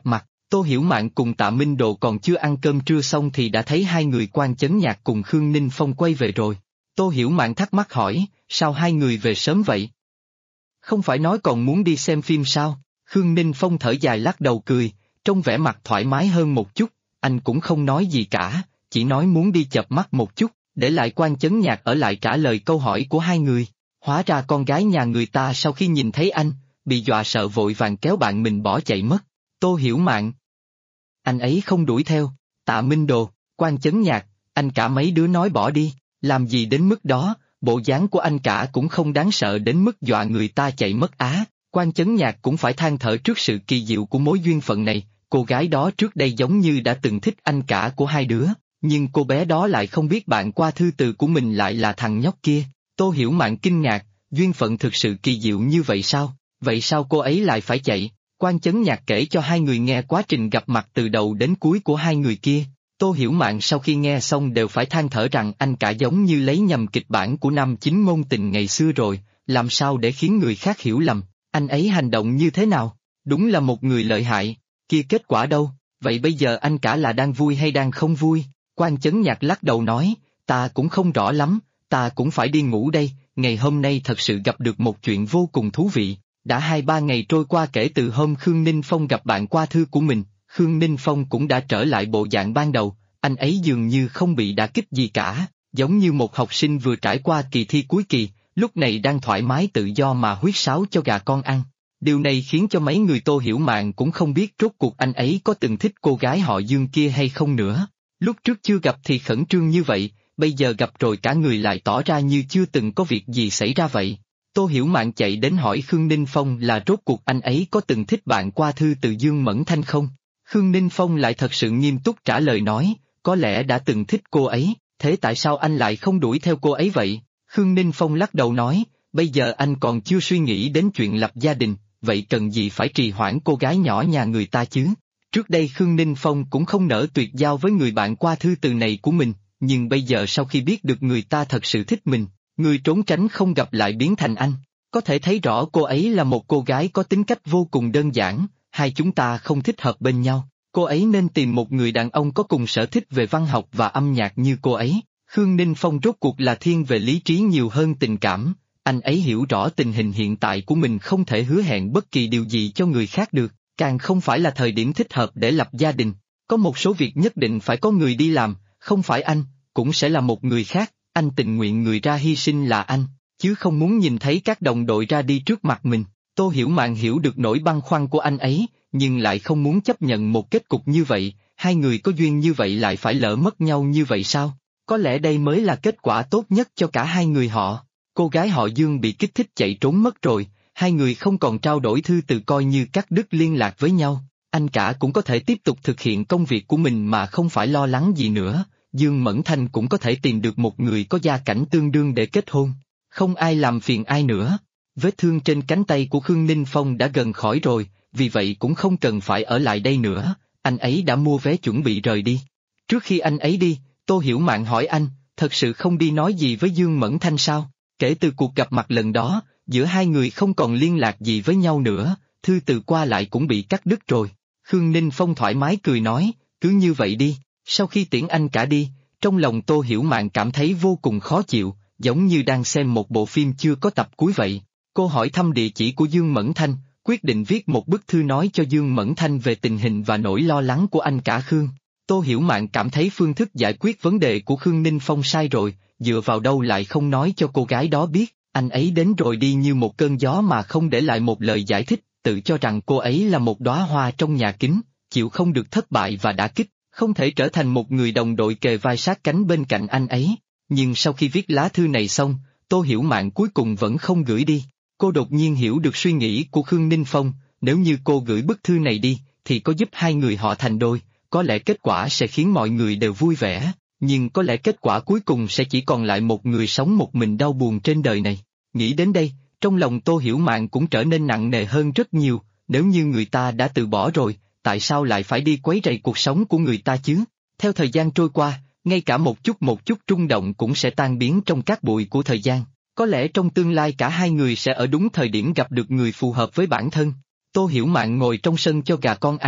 Tô Hiểu Mạn cùng Tạ Minh Đồ còn chưa ăn cơm trưa xong thì đã thấy hai người Quan Chấn Nhạc cùng Khương Ninh Phong quay về rồi. Tô Hiểu Mạn thắc mắc hỏi, sao hai người về sớm vậy? Không phải nói còn muốn đi xem phim sao? Khương Ninh Phong thở dài lắc đầu cười, trông vẻ mặt thoải mái hơn một chút, anh cũng không nói gì cả, chỉ nói muốn đi chợp mắt một chút, để lại Quan Chấn Nhạc ở lại trả lời câu hỏi của hai người. Hóa ra con gái nhà người ta sau khi nhìn thấy anh, bị dọa sợ vội vàng kéo bạn mình bỏ chạy mất. Tô Hiểu Mạn. Anh ấy không đuổi theo. Tạ Minh Đồ, Quan Chấn Nhạc, anh cả mấy đứa nói bỏ đi, làm gì đến mức đó, bộ dáng của anh cả cũng không đáng sợ đến mức dọa người ta chạy mất á. Quan Chấn Nhạc cũng phải than thở trước sự kỳ diệu của mối duyên phận này, cô gái đó trước đây giống như đã từng thích anh cả của hai đứa, nhưng cô bé đó lại không biết bạn qua thư từ của mình lại là thằng nhóc kia. Tô Hiểu Mạn kinh ngạc, duyên phận thực sự kỳ diệu như vậy sao? Vậy sao cô ấy lại phải chạy? Quan Chấn Nhạc kể cho hai người nghe quá trình gặp mặt từ đầu đến cuối của hai người kia. Tô Hiểu Mạn sau khi nghe xong đều phải than thở rằng anh cả giống như lấy nhầm kịch bản của nam chính ngôn tình ngày xưa rồi, làm sao để khiến người khác hiểu lầm, anh ấy hành động như thế nào? Đúng là một người lợi hại, kia kết quả đâu? Vậy bây giờ anh cả là đang vui hay đang không vui? Quan Chấn Nhạc lắc đầu nói, ta cũng không rõ lắm, ta cũng phải đi ngủ đây, ngày hôm nay thật sự gặp được một chuyện vô cùng thú vị. Đã 2-3 ngày trôi qua kể từ hôm Khương Ninh Phong gặp bạn qua thư của mình, Khương Ninh Phong cũng đã trở lại bộ dạng ban đầu, anh ấy dường như không bị đả kích gì cả, giống như một học sinh vừa trải qua kỳ thi cuối kỳ, lúc này đang thoải mái tự do mà huýt sáo cho gà con ăn. Điều này khiến cho mấy người Tô Hiểu Mạn cũng không biết rốt cuộc anh ấy có từng thích cô gái họ Dương kia hay không nữa. Lúc trước chưa gặp thì khẩn trương như vậy, bây giờ gặp rồi cả người lại tỏ ra như chưa từng có việc gì xảy ra vậy. Tô Hiểu Mạn chạy đến hỏi Khương Ninh Phong là rốt cuộc anh ấy có từng thích bạn qua thư từ Dương Mẫn Thanh không? Khương Ninh Phong lại thật sự nghiêm túc trả lời nói, có lẽ đã từng thích cô ấy, thế tại sao anh lại không đuổi theo cô ấy vậy? Khương Ninh Phong lắc đầu nói, bây giờ anh còn chưa suy nghĩ đến chuyện lập gia đình, vậy cần gì phải trì hoãn cô gái nhỏ nhà người ta chứ? Trước đây Khương Ninh Phong cũng không nỡ tuyệt giao với người bạn qua thư từ này của mình, nhưng bây giờ sau khi biết được người ta thật sự thích mình, người trốn tránh không gặp lại biến thành anh, có thể thấy rõ cô ấy là một cô gái có tính cách vô cùng đơn giản, hai chúng ta không thích hợp bên nhau, cô ấy nên tìm một người đàn ông có cùng sở thích về văn học và âm nhạc như cô ấy. Khương Ninh Phong rốt cuộc là thiên về lý trí nhiều hơn tình cảm, anh ấy hiểu rõ tình hình hiện tại của mình không thể hứa hẹn bất kỳ điều gì cho người khác được, càng không phải là thời điểm thích hợp để lập gia đình, có một số việc nhất định phải có người đi làm, không phải anh, cũng sẽ là một người khác. Anh tình nguyện người ra hy sinh là anh, chứ không muốn nhìn thấy các đồng đội ra đi trước mặt mình. Tô Hiểu Mạn hiểu được nỗi băn khoăn của anh ấy, nhưng lại không muốn chấp nhận một kết cục như vậy, hai người có duyên như vậy lại phải lỡ mất nhau như vậy sao? Có lẽ đây mới là kết quả tốt nhất cho cả hai người họ. Cô gái họ Dương bị kích thích chạy trốn mất rồi, hai người không còn trao đổi thư từ coi như cắt đứt liên lạc với nhau, anh cả cũng có thể tiếp tục thực hiện công việc của mình mà không phải lo lắng gì nữa. Dương Mẫn Thanh cũng có thể tìm được một người có gia cảnh tương đương để kết hôn, không ai làm phiền ai nữa. Vết thương trên cánh tay của Khương Ninh Phong đã gần khỏi rồi, vì vậy cũng không cần phải ở lại đây nữa, anh ấy đã mua vé chuẩn bị rời đi. Trước khi anh ấy đi, Tô Hiểu Mạn hỏi anh, thật sự không đi nói gì với Dương Mẫn Thanh sao? Kể từ cuộc gặp mặt lần đó, giữa hai người không còn liên lạc gì với nhau nữa, thư từ qua lại cũng bị cắt đứt rồi. Khương Ninh Phong thoải mái cười nói, cứ như vậy đi. Sau khi tiễn anh cả đi, trong lòng Tô Hiểu Mạn cảm thấy vô cùng khó chịu, giống như đang xem một bộ phim chưa có tập cuối vậy. Cô hỏi thăm địa chỉ của Dương Mẫn Thanh, quyết định viết một bức thư nói cho Dương Mẫn Thanh về tình hình và nỗi lo lắng của anh cả Khương. Tô Hiểu Mạn cảm thấy phương thức giải quyết vấn đề của Khương Ninh Phong sai rồi, dựa vào đâu lại không nói cho cô gái đó biết, anh ấy đến rồi đi như một cơn gió mà không để lại một lời giải thích, tự cho rằng cô ấy là một đóa hoa trong nhà kính, chịu không được thất bại và đả kích, không thể trở thành một người đồng đội kề vai sát cánh bên cạnh anh ấy. Nhưng sau khi viết lá thư này xong, Tô Hiểu Mạn cuối cùng vẫn không gửi đi. Cô đột nhiên hiểu được suy nghĩ của Khương Ninh Phong, nếu như cô gửi bức thư này đi, thì có giúp hai người họ thành đôi, có lẽ kết quả sẽ khiến mọi người đều vui vẻ, nhưng có lẽ kết quả cuối cùng sẽ chỉ còn lại một người sống một mình đau buồn trên đời này. Nghĩ đến đây, trong lòng Tô Hiểu Mạn cũng trở nên nặng nề hơn rất nhiều, nếu như người ta đã từ bỏ rồi, tại sao lại phải đi quấy rầy cuộc sống của người ta chứ? Theo thời gian trôi qua, ngay cả một chút rung động cũng sẽ tan biến trong cát bụi của thời gian. Có lẽ trong tương lai cả hai người sẽ ở đúng thời điểm gặp được người phù hợp với bản thân. Tô Hiểu Mạn ngồi trong sân cho gà con ăn,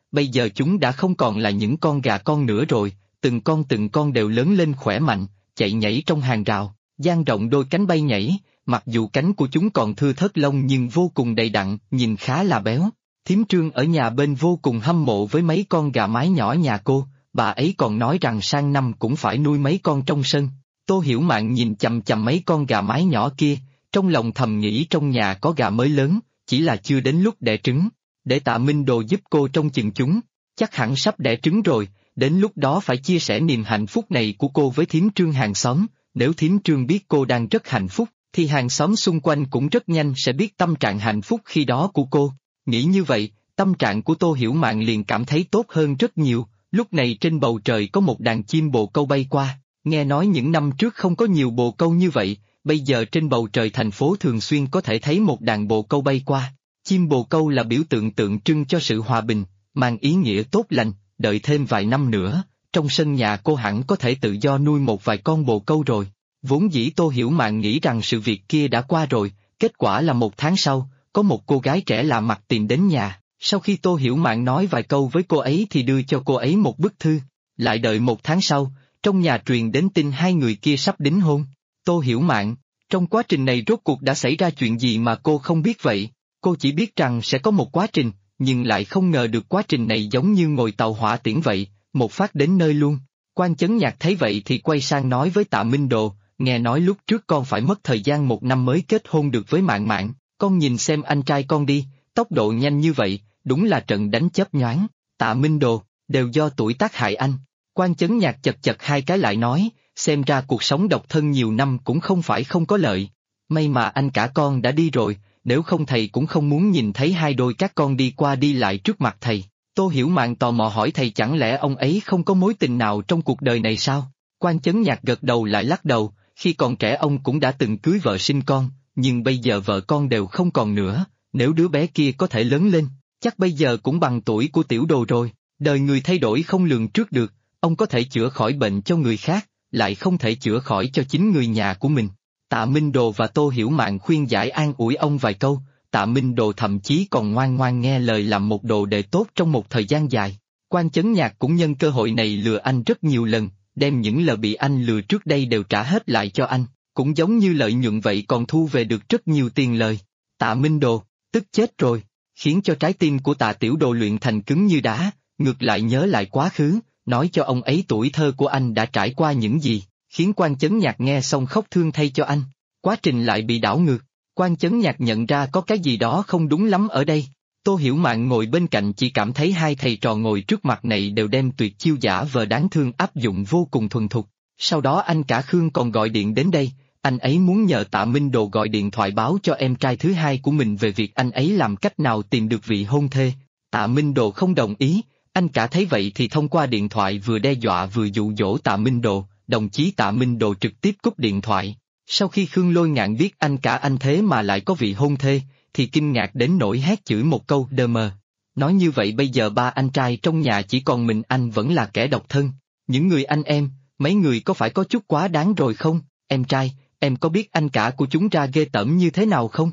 bây giờ chúng đã không còn là những con gà con nữa rồi, từng con đều lớn lên khỏe mạnh, chạy nhảy trong hàng rào, dang rộng đôi cánh bay nhảy, mặc dù cánh của chúng còn thưa thớt lông nhưng vô cùng đầy đặn, nhìn khá là béo. Thím Trương ở nhà bên vô cùng hâm mộ với mấy con gà mái nhỏ nhà cô, bà ấy còn nói rằng sang năm cũng phải nuôi mấy con trong sân. Tô Hiểu Mạn nhìn chằm chằm mấy con gà mái nhỏ kia, trong lòng thầm nghĩ trong nhà có gà mới lớn, chỉ là chưa đến lúc đẻ trứng, để Tạ Minh Đồ giúp cô trông chừng chúng, chắc hẳn sắp đẻ trứng rồi, đến lúc đó phải chia sẻ niềm hạnh phúc này của cô với thím Trương hàng xóm, nếu thím Trương biết cô đang rất hạnh phúc, thì hàng xóm xung quanh cũng rất nhanh sẽ biết tâm trạng hạnh phúc khi đó của cô. Nghĩ như vậy, tâm trạng của Tô Hiểu Mạn liền cảm thấy tốt hơn rất nhiều. Lúc này trên bầu trời có một đàn chim bồ câu bay qua, nghe nói những năm trước không có nhiều bồ câu như vậy, bây giờ trên bầu trời thành phố thường xuyên có thể thấy một đàn bồ câu bay qua. Chim bồ câu là biểu tượng tượng trưng cho sự hòa bình, mang ý nghĩa tốt lành, đợi thêm vài năm nữa, trong sân nhà cô hẳn có thể tự do nuôi một vài con bồ câu rồi. Vốn dĩ Tô Hiểu Mạn nghĩ rằng sự việc kia đã qua rồi, kết quả là 1 tháng sau, có một cô gái trẻ lạ mặt tìm đến nhà. Sau khi Tô Hiểu Mạn nói vài câu với cô ấy thì đưa cho cô ấy một bức thư. Lại đợi 1 tháng sau, trong nhà truyền đến tin hai người kia sắp đính hôn. Tô Hiểu Mạn, trong quá trình này rốt cuộc đã xảy ra chuyện gì mà cô không biết vậy? Cô chỉ biết rằng sẽ có một quá trình, nhưng lại không ngờ được quá trình này giống như ngồi tàu hỏa tiễn vậy, một phát đến nơi luôn. Quan Chấn Nhạc thấy vậy thì quay sang nói với Tạ Minh Đồ, nghe nói lúc trước con phải mất thời gian 1 năm mới kết hôn được với Mạn Mạn, con nhìn xem anh trai con đi, tốc độ nhanh như vậy. Đúng là trận đánh chớp nhoáng, Tạ Minh Đồ, đều do tuổi tác hại anh. Quan Chấn Nhạc chật chật hai cái lại nói, xem ra cuộc sống độc thân nhiều năm cũng không phải không có lợi. May mà anh cả con đã đi rồi, nếu không thầy cũng không muốn nhìn thấy hai đôi các con đi qua đi lại trước mặt thầy. Tô Hiểu Mạn tò mò hỏi thầy chẳng lẽ ông ấy không có mối tình nào trong cuộc đời này sao? Quan Chấn Nhạc gật đầu lại lắc đầu, khi còn trẻ ông cũng đã từng cưới vợ sinh con, nhưng bây giờ vợ con đều không còn nữa, nếu đứa bé kia có thể lớn lên. Chắc bây giờ cũng bằng tuổi của Tiểu Đồ rồi, đời người thay đổi không lường trước được, ông có thể chữa khỏi bệnh cho người khác, lại không thể chữa khỏi cho chính người nhà của mình. Tạ Minh Đồ và Tô Hiểu Mạn khuyên giải an ủi ông vài câu, Tạ Minh Đồ thậm chí còn ngoan ngoan nghe lời làm một đồ đệ tốt trong một thời gian dài. Quan Chấn Nhạc cũng nhân cơ hội này lừa anh rất nhiều lần, đem những lời bị anh lừa trước đây đều trả hết lại cho anh, cũng giống như lợi nhuận vậy còn thu về được rất nhiều tiền lời. Tạ Minh Đồ, tức chết rồi. Khiến cho trái tim của Tạ Tiểu Đồ luyện thành cứng như đá, ngược lại nhớ lại quá khứ, nói cho ông ấy tuổi thơ của anh đã trải qua những gì, khiến Quan Chấn Nhạc nghe xong khóc thương thay cho anh. Quá trình lại bị đảo ngược, Quan Chấn Nhạc nhận ra có cái gì đó không đúng lắm ở đây. Tô Hiểu Mạn ngồi bên cạnh chỉ cảm thấy hai thầy trò ngồi trước mặt này đều đem tuyệt chiêu giả vờ đáng thương áp dụng vô cùng thuần thục. Sau đó anh cả Khương còn gọi điện đến đây. Anh ấy muốn nhờ Tạ Minh Đồ gọi điện thoại báo cho em trai thứ hai của mình về việc anh ấy làm cách nào tìm được vị hôn thê. Tạ Minh Đồ không đồng ý, anh cả thấy vậy thì thông qua điện thoại vừa đe dọa vừa dụ dỗ Tạ Minh Đồ, đồng chí Tạ Minh Đồ trực tiếp cúp điện thoại. Sau khi Khương Lôi Ngạn biết anh cả anh thế mà lại có vị hôn thê, thì kinh ngạc đến nỗi hét chửi một câu đờ mờ. Nói như vậy bây giờ ba anh trai trong nhà chỉ còn mình anh vẫn là kẻ độc thân. Những người anh em, mấy người có phải có chút quá đáng rồi không? Em trai, em có biết anh cả của chúng ra ghê tởm như thế nào không?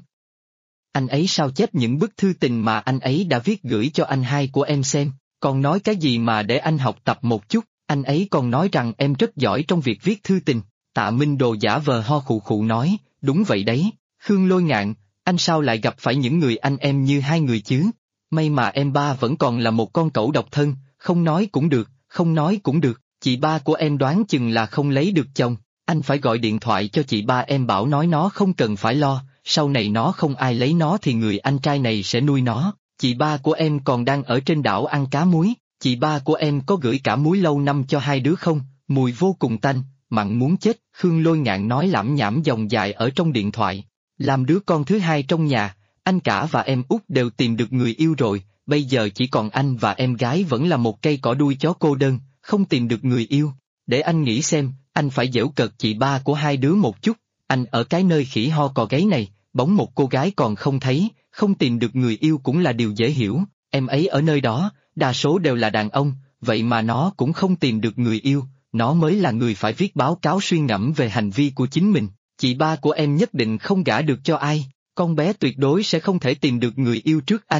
Anh ấy sao chép những bức thư tình mà anh ấy đã viết gửi cho anh hai của em xem, còn nói cái gì mà để anh học tập một chút, anh ấy còn nói rằng em rất giỏi trong việc viết thư tình. Tạ Minh Đồ giả vờ ho khụ khụ nói, đúng vậy đấy, Khương Lôi Ngạn, anh sao lại gặp phải những người anh em như hai người chứ? May mà em ba vẫn còn là một con cẩu độc thân, không nói cũng được, không nói cũng được, chị ba của em đoán chừng là không lấy được chồng. Anh phải gọi điện thoại cho chị ba em bảo nói nó không cần phải lo, sau này nó không ai lấy nó thì người anh trai này sẽ nuôi nó. Chị ba của em còn đang ở trên đảo ăn cá muối, chị ba của em có gửi cả muối lâu năm cho hai đứa không, mùi vô cùng tanh, mặn muốn chết. Khương Lôi Ngạn nói lảm nhảm dòng dài ở trong điện thoại. Làm đứa con thứ hai trong nhà, anh cả và em út đều tìm được người yêu rồi, bây giờ chỉ còn anh và em gái vẫn là một cây cỏ đuôi chó cô đơn, không tìm được người yêu. Để anh nghĩ xem, anh phải giễu cợt chị ba của hai đứa một chút, anh ở cái nơi khỉ ho cò gáy này, bỗng một cô gái còn không thấy, không tìm được người yêu cũng là điều dễ hiểu, em ấy ở nơi đó, đa số đều là đàn ông, vậy mà nó cũng không tìm được người yêu, nó mới là người phải viết báo cáo suy ngẫm về hành vi của chính mình. Chị ba của em nhất định không gả được cho ai, con bé tuyệt đối sẽ không thể tìm được người yêu trước anh.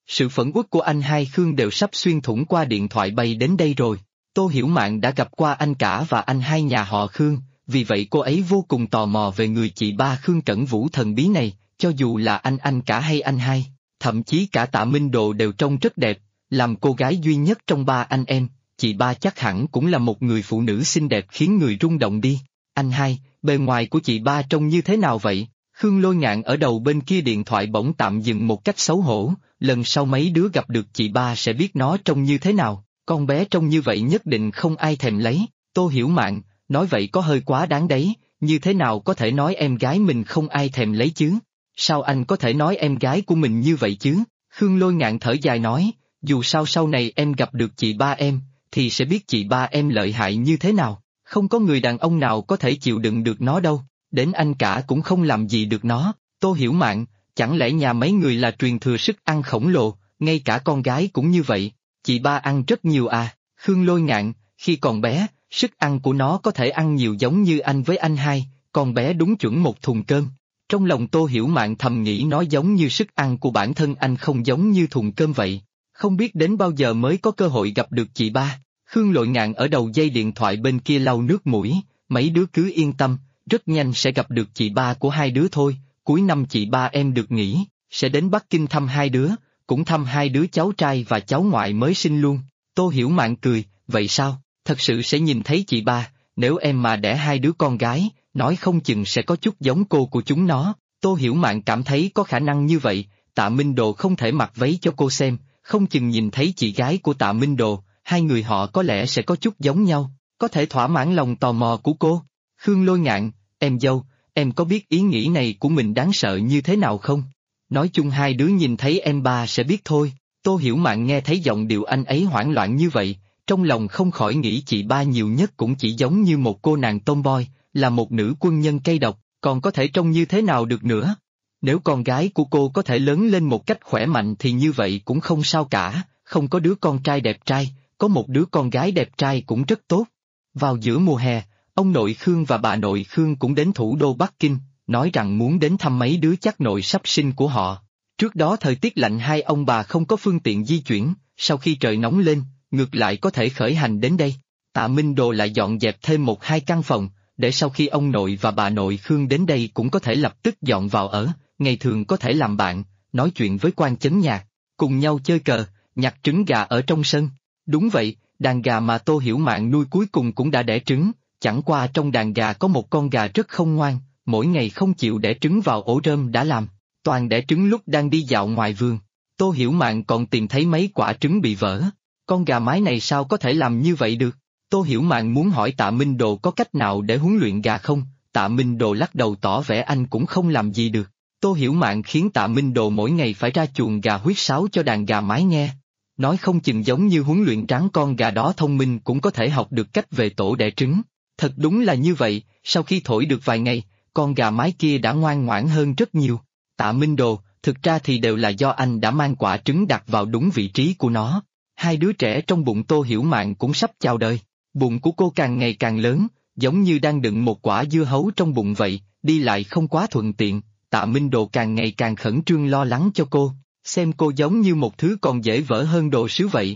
Sự phẫn uất của anh hai Khương đều sắp xuyên thủng qua điện thoại bay đến đây rồi. Tô Hiểu Mạn đã gặp qua anh cả và anh hai nhà họ Khương, vì vậy cô ấy vô cùng tò mò về người chị ba Khương Cẩn Vũ thần bí này, cho dù là anh cả hay anh hai, thậm chí cả Tạ Minh Đồ đều trông rất đẹp, làm cô gái duy nhất trong ba anh em, chị ba chắc hẳn cũng là một người phụ nữ xinh đẹp khiến người rung động đi. Anh hai, bề ngoài của chị ba trông như thế nào vậy? Khương Lôi Ngạn ở đầu bên kia điện thoại bỗng tạm dừng một cách xấu hổ, lần sau mấy đứa gặp được chị ba sẽ biết nó trông như thế nào, con bé trông như vậy nhất định không ai thèm lấy. Tô Hiểu Mạn, nói vậy có hơi quá đáng đấy, như thế nào có thể nói em gái mình không ai thèm lấy chứ? Sao anh có thể nói em gái của mình như vậy chứ? Khương Lôi Ngạn thở dài nói, dù sao sau này em gặp được chị ba em, thì sẽ biết chị ba em lợi hại như thế nào, không có người đàn ông nào có thể chịu đựng được nó đâu, đến anh cả cũng không làm gì được nó. Tô Hiểu Mạn, chẳng lẽ nhà mấy người là truyền thừa sức ăn khổng lồ, ngay cả con gái cũng như vậy, chị ba ăn rất nhiều à? Khương Lôi Ngạn, khi còn bé, sức ăn của nó có thể ăn nhiều giống như anh với anh hai, con bé đúng chuẩn một thùng cơm. Trong lòng Tô Hiểu Mạn thầm nghĩ nó giống như sức ăn của bản thân anh không giống như thùng cơm vậy, không biết đến bao giờ mới có cơ hội gặp được chị ba. Khương Lôi Ngạn ở đầu dây điện thoại bên kia lau nước mũi, mấy đứa cứ yên tâm, rất nhanh sẽ gặp được chị ba của hai đứa thôi, cuối năm chị ba em được nghỉ, sẽ đến Bắc Kinh thăm hai đứa, cũng thăm hai đứa cháu trai và cháu ngoại mới sinh luôn. Tô Hiểu Mạn cười, vậy sao, thật sự sẽ nhìn thấy chị ba, nếu em mà đẻ hai đứa con gái, nói không chừng sẽ có chút giống cô của chúng nó. Tô Hiểu Mạn cảm thấy có khả năng như vậy, Tạ Minh Đồ không thể mặc váy cho cô xem, không chừng nhìn thấy chị gái của Tạ Minh Đồ, hai người họ có lẽ sẽ có chút giống nhau, có thể thỏa mãn lòng tò mò của cô. Khương Lôi Ngạn, em dâu, em có biết ý nghĩ này của mình đáng sợ như thế nào không? Nói chung hai đứa nhìn thấy em ba sẽ biết thôi. Tô Hiểu Mạn nghe thấy giọng điệu anh ấy hoảng loạn như vậy, trong lòng không khỏi nghĩ chị ba nhiều nhất cũng chỉ giống như một cô nàng tomboy, là một nữ quân nhân cây độc, còn có thể trông như thế nào được nữa. Nếu con gái của cô có thể lớn lên một cách khỏe mạnh thì như vậy cũng không sao cả, không có đứa con trai đẹp trai, có một đứa con gái đẹp trai cũng rất tốt. Vào giữa mùa hè, ông nội Khương và bà nội Khương cũng đến thủ đô Bắc Kinh, nói rằng muốn đến thăm mấy đứa chắc nội sắp sinh của họ. Trước đó thời tiết lạnh hai ông bà không có phương tiện di chuyển, sau khi trời nóng lên, ngược lại có thể khởi hành đến đây. Tạ Minh Đồ lại dọn dẹp thêm một hai căn phòng, để sau khi ông nội và bà nội Khương đến đây cũng có thể lập tức dọn vào ở, ngày thường có thể làm bạn, nói chuyện với quan chấn nhạc, cùng nhau chơi cờ, nhặt trứng gà ở trong sân. Đúng vậy, đàn gà mà Tô Hiểu Mạn nuôi cuối cùng cũng đã đẻ trứng, chẳng qua trong đàn gà có một con gà rất không ngoan, mỗi ngày không chịu đẻ trứng vào ổ rơm đã làm, toàn đẻ trứng lúc đang đi dạo ngoài vườn. Tô Hiểu Mạn còn tìm thấy mấy quả trứng bị vỡ, con gà mái này sao có thể làm như vậy được? Tô Hiểu Mạn muốn hỏi Tạ Minh Đồ có cách nào để huấn luyện gà không, Tạ Minh Đồ lắc đầu tỏ vẻ anh cũng không làm gì được. Tô Hiểu Mạn khiến Tạ Minh Đồ mỗi ngày phải ra chuồng gà huýt sáo cho đàn gà mái nghe. Nói không chừng giống như huấn luyện tráng con gà đó thông minh cũng có thể học được cách về tổ đẻ trứng. Thật đúng là như vậy, sau khi thổi được vài ngày, con gà mái kia đã ngoan ngoãn hơn rất nhiều. Tạ Minh Đồ, thực ra thì đều là do anh đã mang quả trứng đặt vào đúng vị trí của nó. Hai đứa trẻ trong bụng Tô Hiểu Mạn cũng sắp chào đời. Bụng của cô càng ngày càng lớn, giống như đang đựng một quả dưa hấu trong bụng vậy, đi lại không quá thuận tiện. Tạ Minh Đồ càng ngày càng khẩn trương lo lắng cho cô, xem cô giống như một thứ còn dễ vỡ hơn đồ sứ vậy.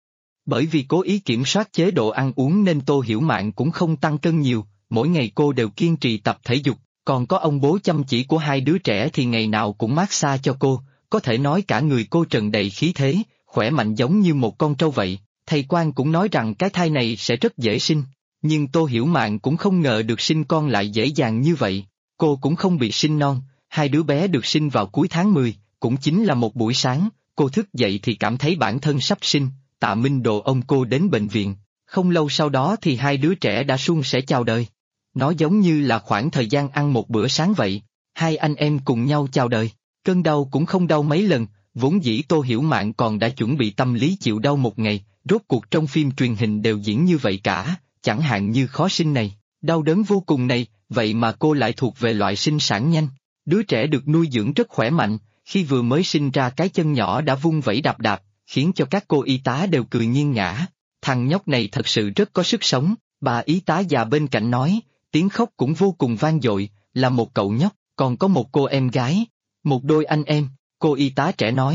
Bởi vì cố ý kiểm soát chế độ ăn uống nên Tô Hiểu Mạn cũng không tăng cân nhiều, mỗi ngày cô đều kiên trì tập thể dục, còn có ông bố chăm chỉ của hai đứa trẻ thì ngày nào cũng massage cho cô, có thể nói cả người cô trần đầy khí thế, khỏe mạnh giống như một con trâu vậy. Thầy Quang cũng nói rằng cái thai này sẽ rất dễ sinh, nhưng Tô Hiểu Mạn cũng không ngờ được sinh con lại dễ dàng như vậy. Cô cũng không bị sinh non, hai đứa bé được sinh vào cuối tháng 10, cũng chính là một buổi sáng, cô thức dậy thì cảm thấy bản thân sắp sinh, Tạ Minh Đồ ôm cô đến bệnh viện, không lâu sau đó thì hai đứa trẻ đã suôn sẻ chào đời. Nó giống như là khoảng thời gian ăn một bữa sáng vậy, hai anh em cùng nhau chào đời, cơn đau cũng không đau mấy lần, vốn dĩ Tô Hiểu Mạn còn đã chuẩn bị tâm lý chịu đau một ngày. Rốt cuộc trong phim truyền hình đều diễn như vậy cả, chẳng hạn như khó sinh này, đau đớn vô cùng này, vậy mà cô lại thuộc về loại sinh sản nhanh. Đứa trẻ được nuôi dưỡng rất khỏe mạnh, khi vừa mới sinh ra cái chân nhỏ đã vung vẩy đạp đạp, khiến cho các cô y tá đều cười nghiêng ngã. Thằng nhóc này thật sự rất có sức sống, bà y tá già bên cạnh nói, tiếng khóc cũng vô cùng vang dội, là một cậu nhóc, còn có một cô em gái, một đôi anh em. Cô y tá trẻ nói,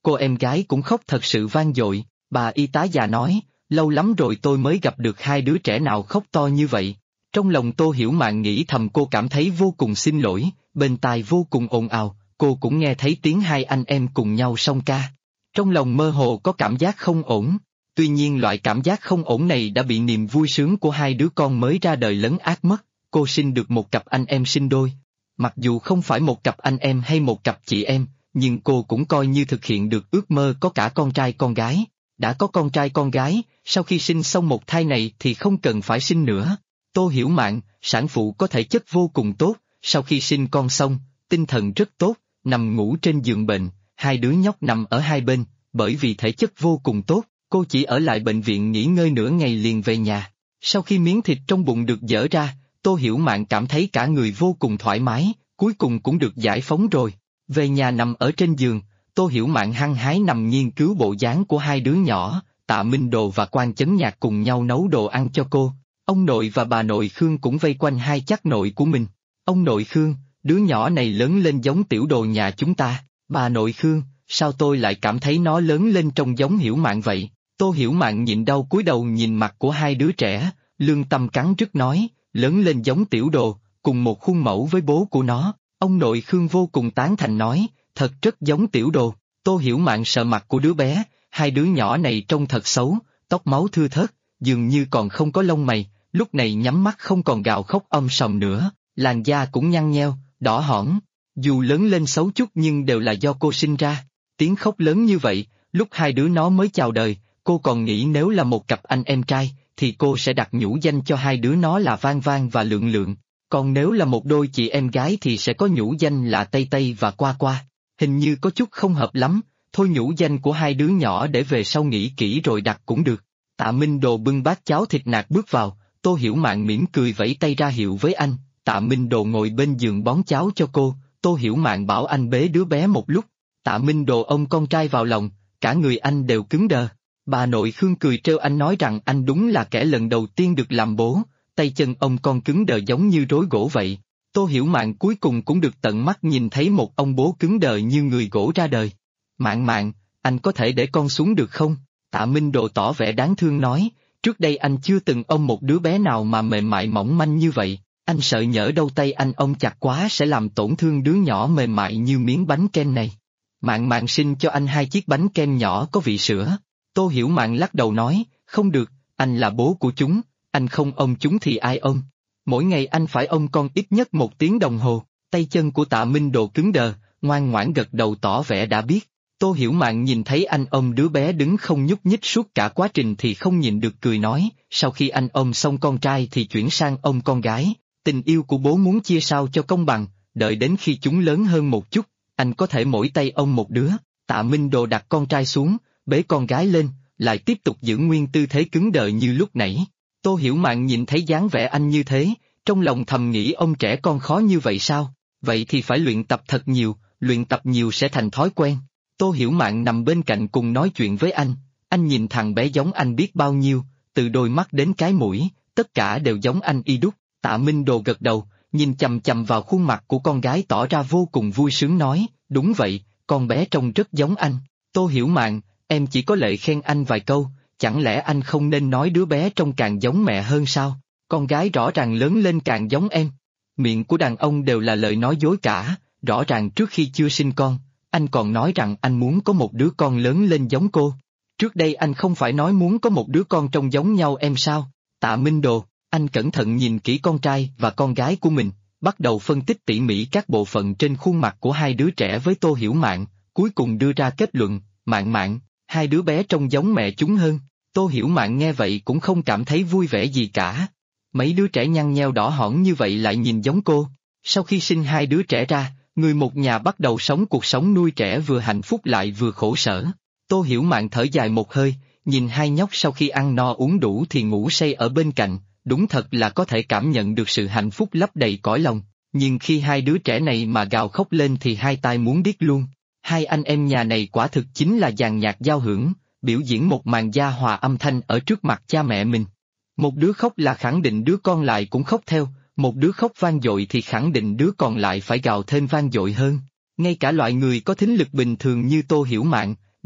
cô em gái cũng khóc thật sự vang dội. Bà y tá già nói, lâu lắm rồi tôi mới gặp được hai đứa trẻ nào khóc to như vậy. Trong lòng Tô Hiểu Mạn nghĩ thầm cô cảm thấy vô cùng xin lỗi, bên tai vô cùng ồn ào, cô cũng nghe thấy tiếng hai anh em cùng nhau song ca. Trong lòng mơ hồ có cảm giác không ổn, tuy nhiên loại cảm giác không ổn này đã bị niềm vui sướng của hai đứa con mới ra đời lấn át mất. Cô sinh được một cặp anh em sinh đôi. Mặc dù không phải một cặp anh em hay một cặp chị em, nhưng cô cũng coi như thực hiện được ước mơ có cả con trai con gái. Đã có con trai con gái, sau khi sinh xong một thai này thì không cần phải sinh nữa. Tô Hiểu Mạn, sản phụ có thể chất vô cùng tốt, sau khi sinh con xong, tinh thần rất tốt, nằm ngủ trên giường bệnh, hai đứa nhóc nằm ở hai bên, bởi vì thể chất vô cùng tốt, cô chỉ ở lại bệnh viện nghỉ ngơi nửa ngày liền về nhà. Sau khi miếng thịt trong bụng được dỡ ra, Tô Hiểu Mạn cảm thấy cả người vô cùng thoải mái, cuối cùng cũng được giải phóng rồi. Về nhà nằm ở trên giường, Tô Hiểu Mạn hăng hái nằm nghiên cứu bộ dáng của hai đứa nhỏ, Tạ Minh Đồ và Quan Chấn Nhạc cùng nhau nấu đồ ăn cho cô. Ông nội và bà nội Khương cũng vây quanh hai chắc nội của mình. Ông nội Khương, đứa nhỏ này lớn lên giống Tiểu Đồ nhà chúng ta. Bà nội Khương, sao tôi lại cảm thấy nó lớn lên trông giống Hiểu Mạn vậy? Tô Hiểu Mạn nhịn đau cúi đầu nhìn mặt của hai đứa trẻ, lương tâm cắn rứt nói, lớn lên giống Tiểu Đồ, cùng một khuôn mẫu với bố của nó. Ông nội Khương vô cùng tán thành nói, thật rất giống Tiểu Đồ. Tô Hiểu Mạn sợ mặt của đứa bé, hai đứa nhỏ này trông thật xấu, tóc máu thưa thớt, dường như còn không có lông mày, lúc này nhắm mắt không còn gào khóc om sòm nữa, làn da cũng nhăn nheo, đỏ hỏn. Dù lớn lên xấu chút nhưng đều là do cô sinh ra. Tiếng khóc lớn như vậy, lúc hai đứa nó mới chào đời, cô còn nghĩ nếu là một cặp anh em trai, thì cô sẽ đặt nhũ danh cho hai đứa nó là Vang Vang và Lượng Lượng. Còn nếu là một đôi chị em gái thì sẽ có nhũ danh là Tây Tây và Qua Qua. Hình như có chút không hợp lắm, thôi nhũ danh của hai đứa nhỏ để về sau nghĩ kỹ rồi đặt cũng được. Tạ Minh Đồ bưng bát cháo thịt nạc bước vào, Tô Hiểu Mạn mỉm cười vẫy tay ra hiệu với anh, Tạ Minh Đồ ngồi bên giường bón cháo cho cô, Tô Hiểu Mạn bảo anh bế đứa bé một lúc. Tạ Minh Đồ ôm con trai vào lòng, cả người anh đều cứng đờ. Bà nội Khương cười trêu anh nói rằng anh đúng là kẻ lần đầu tiên được làm bố, tay chân ông con cứng đờ giống như rối gỗ vậy. Tô Hiểu Mạn cuối cùng cũng được tận mắt nhìn thấy một ông bố cứng đờ như người gỗ ra đời. Mạn Mạn, anh có thể để con xuống được không? Tạ Minh Đồ tỏ vẻ đáng thương nói, trước đây anh chưa từng ôm một đứa bé nào mà mềm mại mỏng manh như vậy, anh sợ nhỡ đâu tay anh ôm chặt quá sẽ làm tổn thương đứa nhỏ mềm mại như miếng bánh kem này. Mạn Mạn xin cho anh hai chiếc bánh kem nhỏ có vị sữa. Tô Hiểu Mạn lắc đầu nói, không được, anh là bố của chúng, anh không ôm chúng thì ai ôm? Mỗi ngày anh phải ôm con ít nhất 1 tiếng đồng hồ. Tay chân của Tạ Minh Đồ cứng đờ, ngoan ngoãn gật đầu tỏ vẻ đã biết. Tô Hiểu Mạn nhìn thấy anh ôm đứa bé đứng không nhúc nhích suốt cả quá trình thì không nhịn được cười nói, sau khi anh ôm xong con trai thì chuyển sang ôm con gái, tình yêu của bố muốn chia sao cho công bằng, đợi đến khi chúng lớn hơn một chút, anh có thể mỗi tay ôm một đứa. Tạ Minh Đồ đặt con trai xuống, bế con gái lên, lại tiếp tục giữ nguyên tư thế cứng đờ như lúc nãy. Tô Hiểu Mạn nhìn thấy dáng vẻ anh như thế, trong lòng thầm nghĩ ông trẻ con khó như vậy sao, vậy thì phải luyện tập thật nhiều, luyện tập nhiều sẽ thành thói quen. Tô Hiểu Mạn nằm bên cạnh cùng nói chuyện với anh nhìn thằng bé giống anh biết bao nhiêu, từ đôi mắt đến cái mũi, tất cả đều giống anh y đúc. Tạ Minh Đồ gật đầu, nhìn chằm chằm vào khuôn mặt của con gái tỏ ra vô cùng vui sướng nói, đúng vậy, con bé trông rất giống anh. Tô Hiểu Mạn, em chỉ có lệ khen anh vài câu, chẳng lẽ anh không nên nói đứa bé trông càng giống mẹ hơn sao? Con gái rõ ràng lớn lên càng giống em. Miệng của đàn ông đều là lời nói dối cả, rõ ràng trước khi chưa sinh con, anh còn nói rằng anh muốn có một đứa con lớn lên giống cô. Trước đây anh không phải nói muốn có một đứa con trông giống nhau em sao? Tạ Minh Đồ, anh cẩn thận nhìn kỹ con trai và con gái của mình, bắt đầu phân tích tỉ mỉ các bộ phận trên khuôn mặt của hai đứa trẻ với Tô Hiểu Mạn, cuối cùng đưa ra kết luận, Mạn Mạn, hai đứa bé trông giống mẹ chúng hơn. Tô Hiểu Mạn nghe vậy cũng không cảm thấy vui vẻ gì cả. Mấy đứa trẻ nhăn nheo đỏ hỏn như vậy lại nhìn giống cô. Sau khi sinh hai đứa trẻ ra, người một nhà bắt đầu sống cuộc sống nuôi trẻ vừa hạnh phúc lại vừa khổ sở. Tô Hiểu Mạn thở dài một hơi, nhìn hai nhóc sau khi ăn no uống đủ thì ngủ say ở bên cạnh, đúng thật là có thể cảm nhận được sự hạnh phúc lấp đầy cõi lòng. Nhưng khi hai đứa trẻ này mà gào khóc lên thì hai tai muốn điếc luôn. Hai anh em nhà này quả thực chính là dàn nhạc giao hưởng, biểu diễn một màn gia hòa âm thanh ở trước mặt cha mẹ mình. Một đứa khóc là khẳng định đứa con lại cũng khóc theo, một đứa khóc vang dội thì khẳng định đứa còn lại phải gào thêm vang dội hơn. Ngay cả loại người có thính lực bình thường như Tô Hiểu Mạn,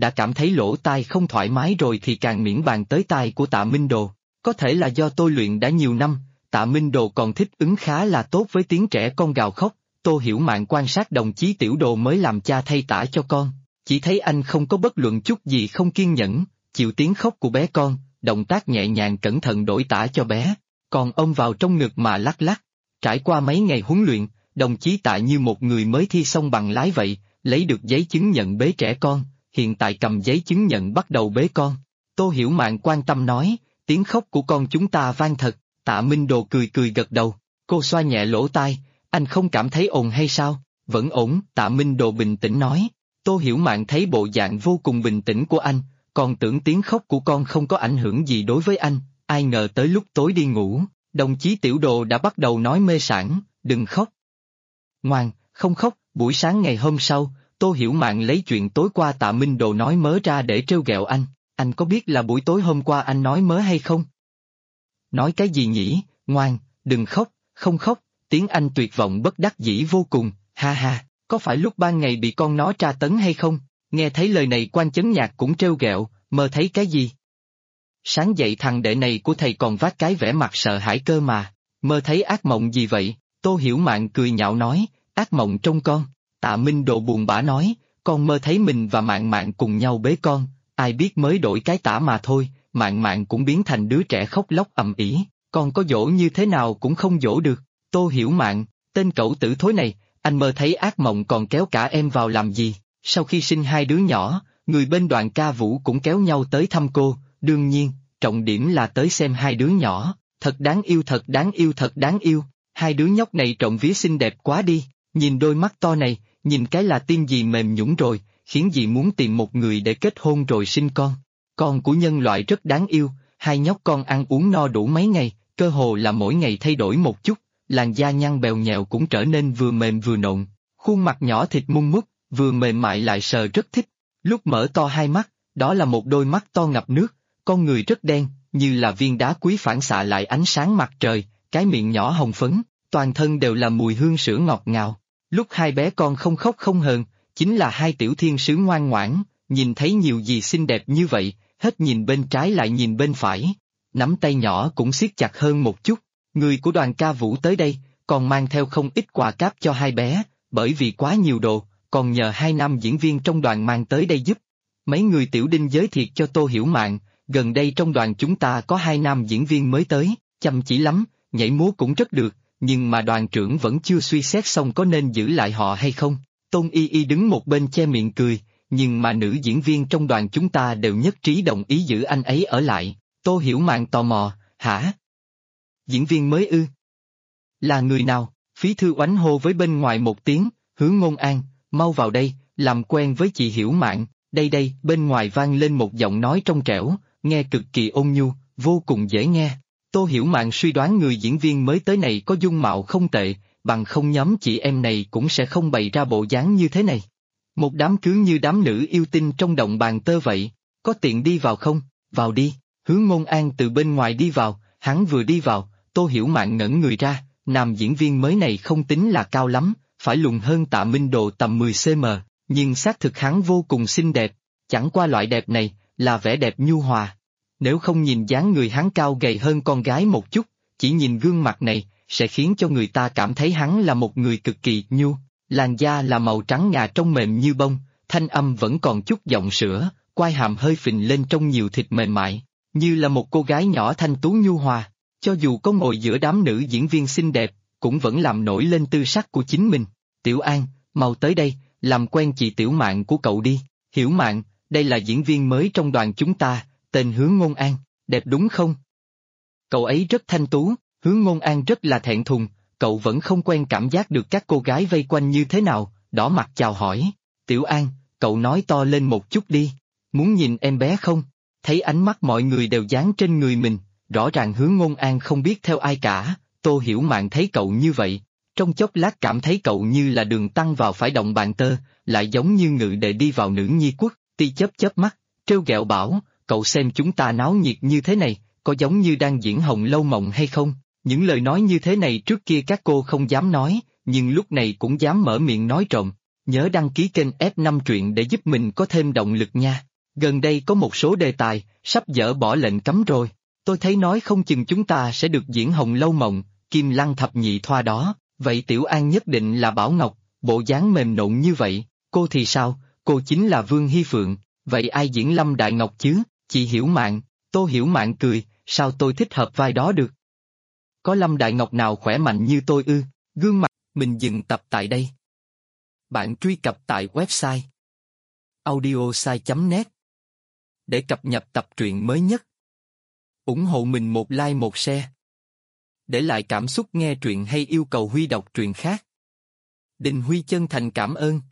đã cảm thấy lỗ tai không thoải mái rồi thì càng miễn bàn tới tai của Tạ Minh Đồ. Có thể là do tôi luyện đã nhiều năm, Tạ Minh Đồ còn thích ứng khá là tốt với tiếng trẻ con gào khóc. Tô Hiểu Mạn quan sát đồng chí Tiểu Đồ mới làm cha thay tã cho con, chỉ thấy anh không có bất luận chút gì không kiên nhẫn, chịu tiếng khóc của bé con, động tác nhẹ nhàng cẩn thận đổi tã cho bé, còn ôm vào trong ngực mà lắc lắc. Trải qua mấy ngày huấn luyện, đồng chí Tạ như một người mới thi xong bằng lái vậy, lấy được giấy chứng nhận bế trẻ con, hiện tại cầm giấy chứng nhận bắt đầu bế con. Tô Hiểu Mạn quan tâm nói, tiếng khóc của con chúng ta vang thật. Tạ Minh Đồ cười cười gật đầu, cô xoa nhẹ lỗ tai, anh không cảm thấy ồn hay sao? Vẫn ổn, Tạ Minh Đồ bình tĩnh nói. Tô Hiểu Mạn thấy bộ dạng vô cùng bình tĩnh của anh, còn tưởng tiếng khóc của con không có ảnh hưởng gì đối với anh, ai ngờ tới lúc tối đi ngủ, đồng chí Tiểu Đồ đã bắt đầu nói mê sảng, đừng khóc. Ngoan, không khóc. Buổi sáng ngày hôm sau, Tô Hiểu Mạn lấy chuyện tối qua Tạ Minh Đồ nói mớ ra để trêu ghẹo anh có biết là buổi tối hôm qua anh nói mớ hay không? Nói cái gì nhỉ? Ngoan, đừng khóc, không khóc, tiếng anh tuyệt vọng bất đắc dĩ vô cùng, ha ha, có phải lúc ban ngày bị con nó tra tấn hay không? Nghe thấy lời này Quan Chấn Nhạc cũng trêu ghẹo, mơ thấy cái gì? Sáng dậy thằng đệ này của thầy còn vác cái vẻ mặt sợ hãi cơ mà, mơ thấy ác mộng gì vậy? Tô Hiểu Mạn cười nhạo nói, ác mộng trong con. Tạ Minh Đồ buồn bã nói, con mơ thấy mình và Mạn Mạn cùng nhau bế con, ai biết mới đổi cái tã mà thôi, Mạn Mạn cũng biến thành đứa trẻ khóc lóc ầm ĩ, con có dỗ như thế nào cũng không dỗ được. Tô Hiểu Mạn, tên cẩu tử thối này, anh mơ thấy ác mộng còn kéo cả em vào làm gì? Sau khi sinh hai đứa nhỏ, người bên đoàn ca vũ cũng kéo nhau tới thăm cô, đương nhiên, trọng điểm là tới xem hai đứa nhỏ, thật đáng yêu thật đáng yêu thật đáng yêu, hai đứa nhóc này trộm vía xinh đẹp quá đi, nhìn đôi mắt to này, nhìn cái là tim dì mềm nhũn rồi, khiến dì muốn tìm một người để kết hôn rồi sinh con. Con của nhân loại rất đáng yêu, hai nhóc con ăn uống no đủ mấy ngày, cơ hồ là mỗi ngày thay đổi một chút, làn da nhăn bèo nhèo cũng trở nên vừa mềm vừa nộn, khuôn mặt nhỏ thịt mung mút, vừa mềm mại lại sờ rất thích. Lúc mở to hai mắt, đó là một đôi mắt to ngập nước, con người rất đen, như là viên đá quý phản xạ lại ánh sáng mặt trời, cái miệng nhỏ hồng phấn, toàn thân đều là mùi hương sữa ngọt ngào. Lúc hai bé con không khóc không hờn, chính là hai tiểu thiên sứ ngoan ngoãn, nhìn thấy nhiều gì xinh đẹp như vậy, hết nhìn bên trái lại nhìn bên phải, nắm tay nhỏ cũng siết chặt hơn một chút. Người của đoàn ca vũ tới đây, còn mang theo không ít quà cáp cho hai bé, bởi vì quá nhiều đồ, còn nhờ hai nam diễn viên trong đoàn mang tới đây giúp. Mấy người tiểu đinh giới thiệu cho Tô Hiểu Mạn, gần đây trong đoàn chúng ta có hai nam diễn viên mới tới, chăm chỉ lắm, nhảy múa cũng rất được, nhưng mà đoàn trưởng vẫn chưa suy xét xong có nên giữ lại họ hay không. Tôn Y Y đứng một bên che miệng cười, nhưng mà nữ diễn viên trong đoàn chúng ta đều nhất trí đồng ý giữ anh ấy ở lại. Tô Hiểu Mạn tò mò, hả? Diễn viên mới ư? Là người nào? Phí Thư oánh hô với bên ngoài một tiếng, Hướng Ngôn An, mau vào đây, làm quen với chị Hiểu Mạn. Đây đây, bên ngoài vang lên một giọng nói trong trẻo, nghe cực kỳ ôn nhu, vô cùng dễ nghe. Tô Hiểu Mạn suy đoán người diễn viên mới tới này có dung mạo không tệ, bằng không nhóm chị em này cũng sẽ không bày ra bộ dáng như thế này. Một đám cứ như đám nữ yêu tinh trong động bàn tơ vậy, có tiện đi vào không? Vào đi. Hướng Ngôn An từ bên ngoài đi vào, hắn vừa đi vào, Tô Hiểu Mạn ngẩn người ra, nam diễn viên mới này không tính là cao lắm, phải lùn hơn Tạ Minh Đồ tầm 10 cm, nhưng xác thực hắn vô cùng xinh đẹp, chẳng qua loại đẹp này, là vẻ đẹp nhu hòa. Nếu không nhìn dáng người hắn cao gầy hơn con gái một chút, chỉ nhìn gương mặt này, sẽ khiến cho người ta cảm thấy hắn là một người cực kỳ nhu, làn da là màu trắng ngà trong mềm như bông, thanh âm vẫn còn chút giọng sữa, quai hàm hơi phình lên trong nhiều thịt mềm mại, như là một cô gái nhỏ thanh tú nhu hòa, cho dù có ngồi giữa đám nữ diễn viên xinh đẹp, cũng vẫn làm nổi lên tư sắc của chính mình. Tiểu An, mau tới đây, làm quen chị Tiểu Mạn của cậu đi. Hiểu Mạn, đây là diễn viên mới trong đoàn chúng ta, tên Hướng Ngôn An, đẹp đúng không? Cậu ấy rất thanh tú. Hướng Ngôn An rất là thẹn thùng, cậu vẫn không quen cảm giác được các cô gái vây quanh như thế nào, đỏ mặt chào hỏi. Tiểu An, cậu nói to lên một chút đi, muốn nhìn em bé không? Thấy ánh mắt mọi người đều dán trên người mình, rõ ràng Hướng Ngôn An không biết theo ai cả. Tô Hiểu Mạn thấy cậu như vậy, trong chốc lát cảm thấy cậu như là đường tăng vào phải động bàn tơ, lại giống như ngự đệ đi vào nữ nhi quốc. Ti chớp chớp mắt, trêu ghẹo bảo, cậu xem chúng ta náo nhiệt như thế này, có giống như đang diễn Hồng Lâu Mộng hay không? Những lời nói như thế này trước kia các cô không dám nói, nhưng lúc này cũng dám mở miệng nói trộm. Nhớ đăng ký kênh F5 truyện để giúp mình có thêm động lực nha. Gần đây có một số đề tài, sắp dỡ bỏ lệnh cấm rồi. Tôi thấy nói không chừng chúng ta sẽ được diễn Hồng Lâu Mộng, Kim Lăng Thập Nhị Thoa đó. Vậy Tiểu An nhất định là Bảo Ngọc, bộ dáng mềm nộn như vậy. Cô thì sao? Cô chính là Vương Hy Phượng. Vậy ai diễn Lâm Đại Ngọc chứ? Chị Hiểu Mạn. Tô Hiểu Mạn cười, sao tôi thích hợp vai đó được? Có Lâm Đại Ngọc nào khỏe mạnh như tôi ư? Gương mặt. Mình dừng tập tại đây. Bạn truy cập tại website audiosai.net để cập nhật tập truyện mới nhất. Ủng hộ mình một like một share. Để lại cảm xúc nghe truyện hay yêu cầu Huy đọc truyện khác. Đình Huy chân thành cảm ơn.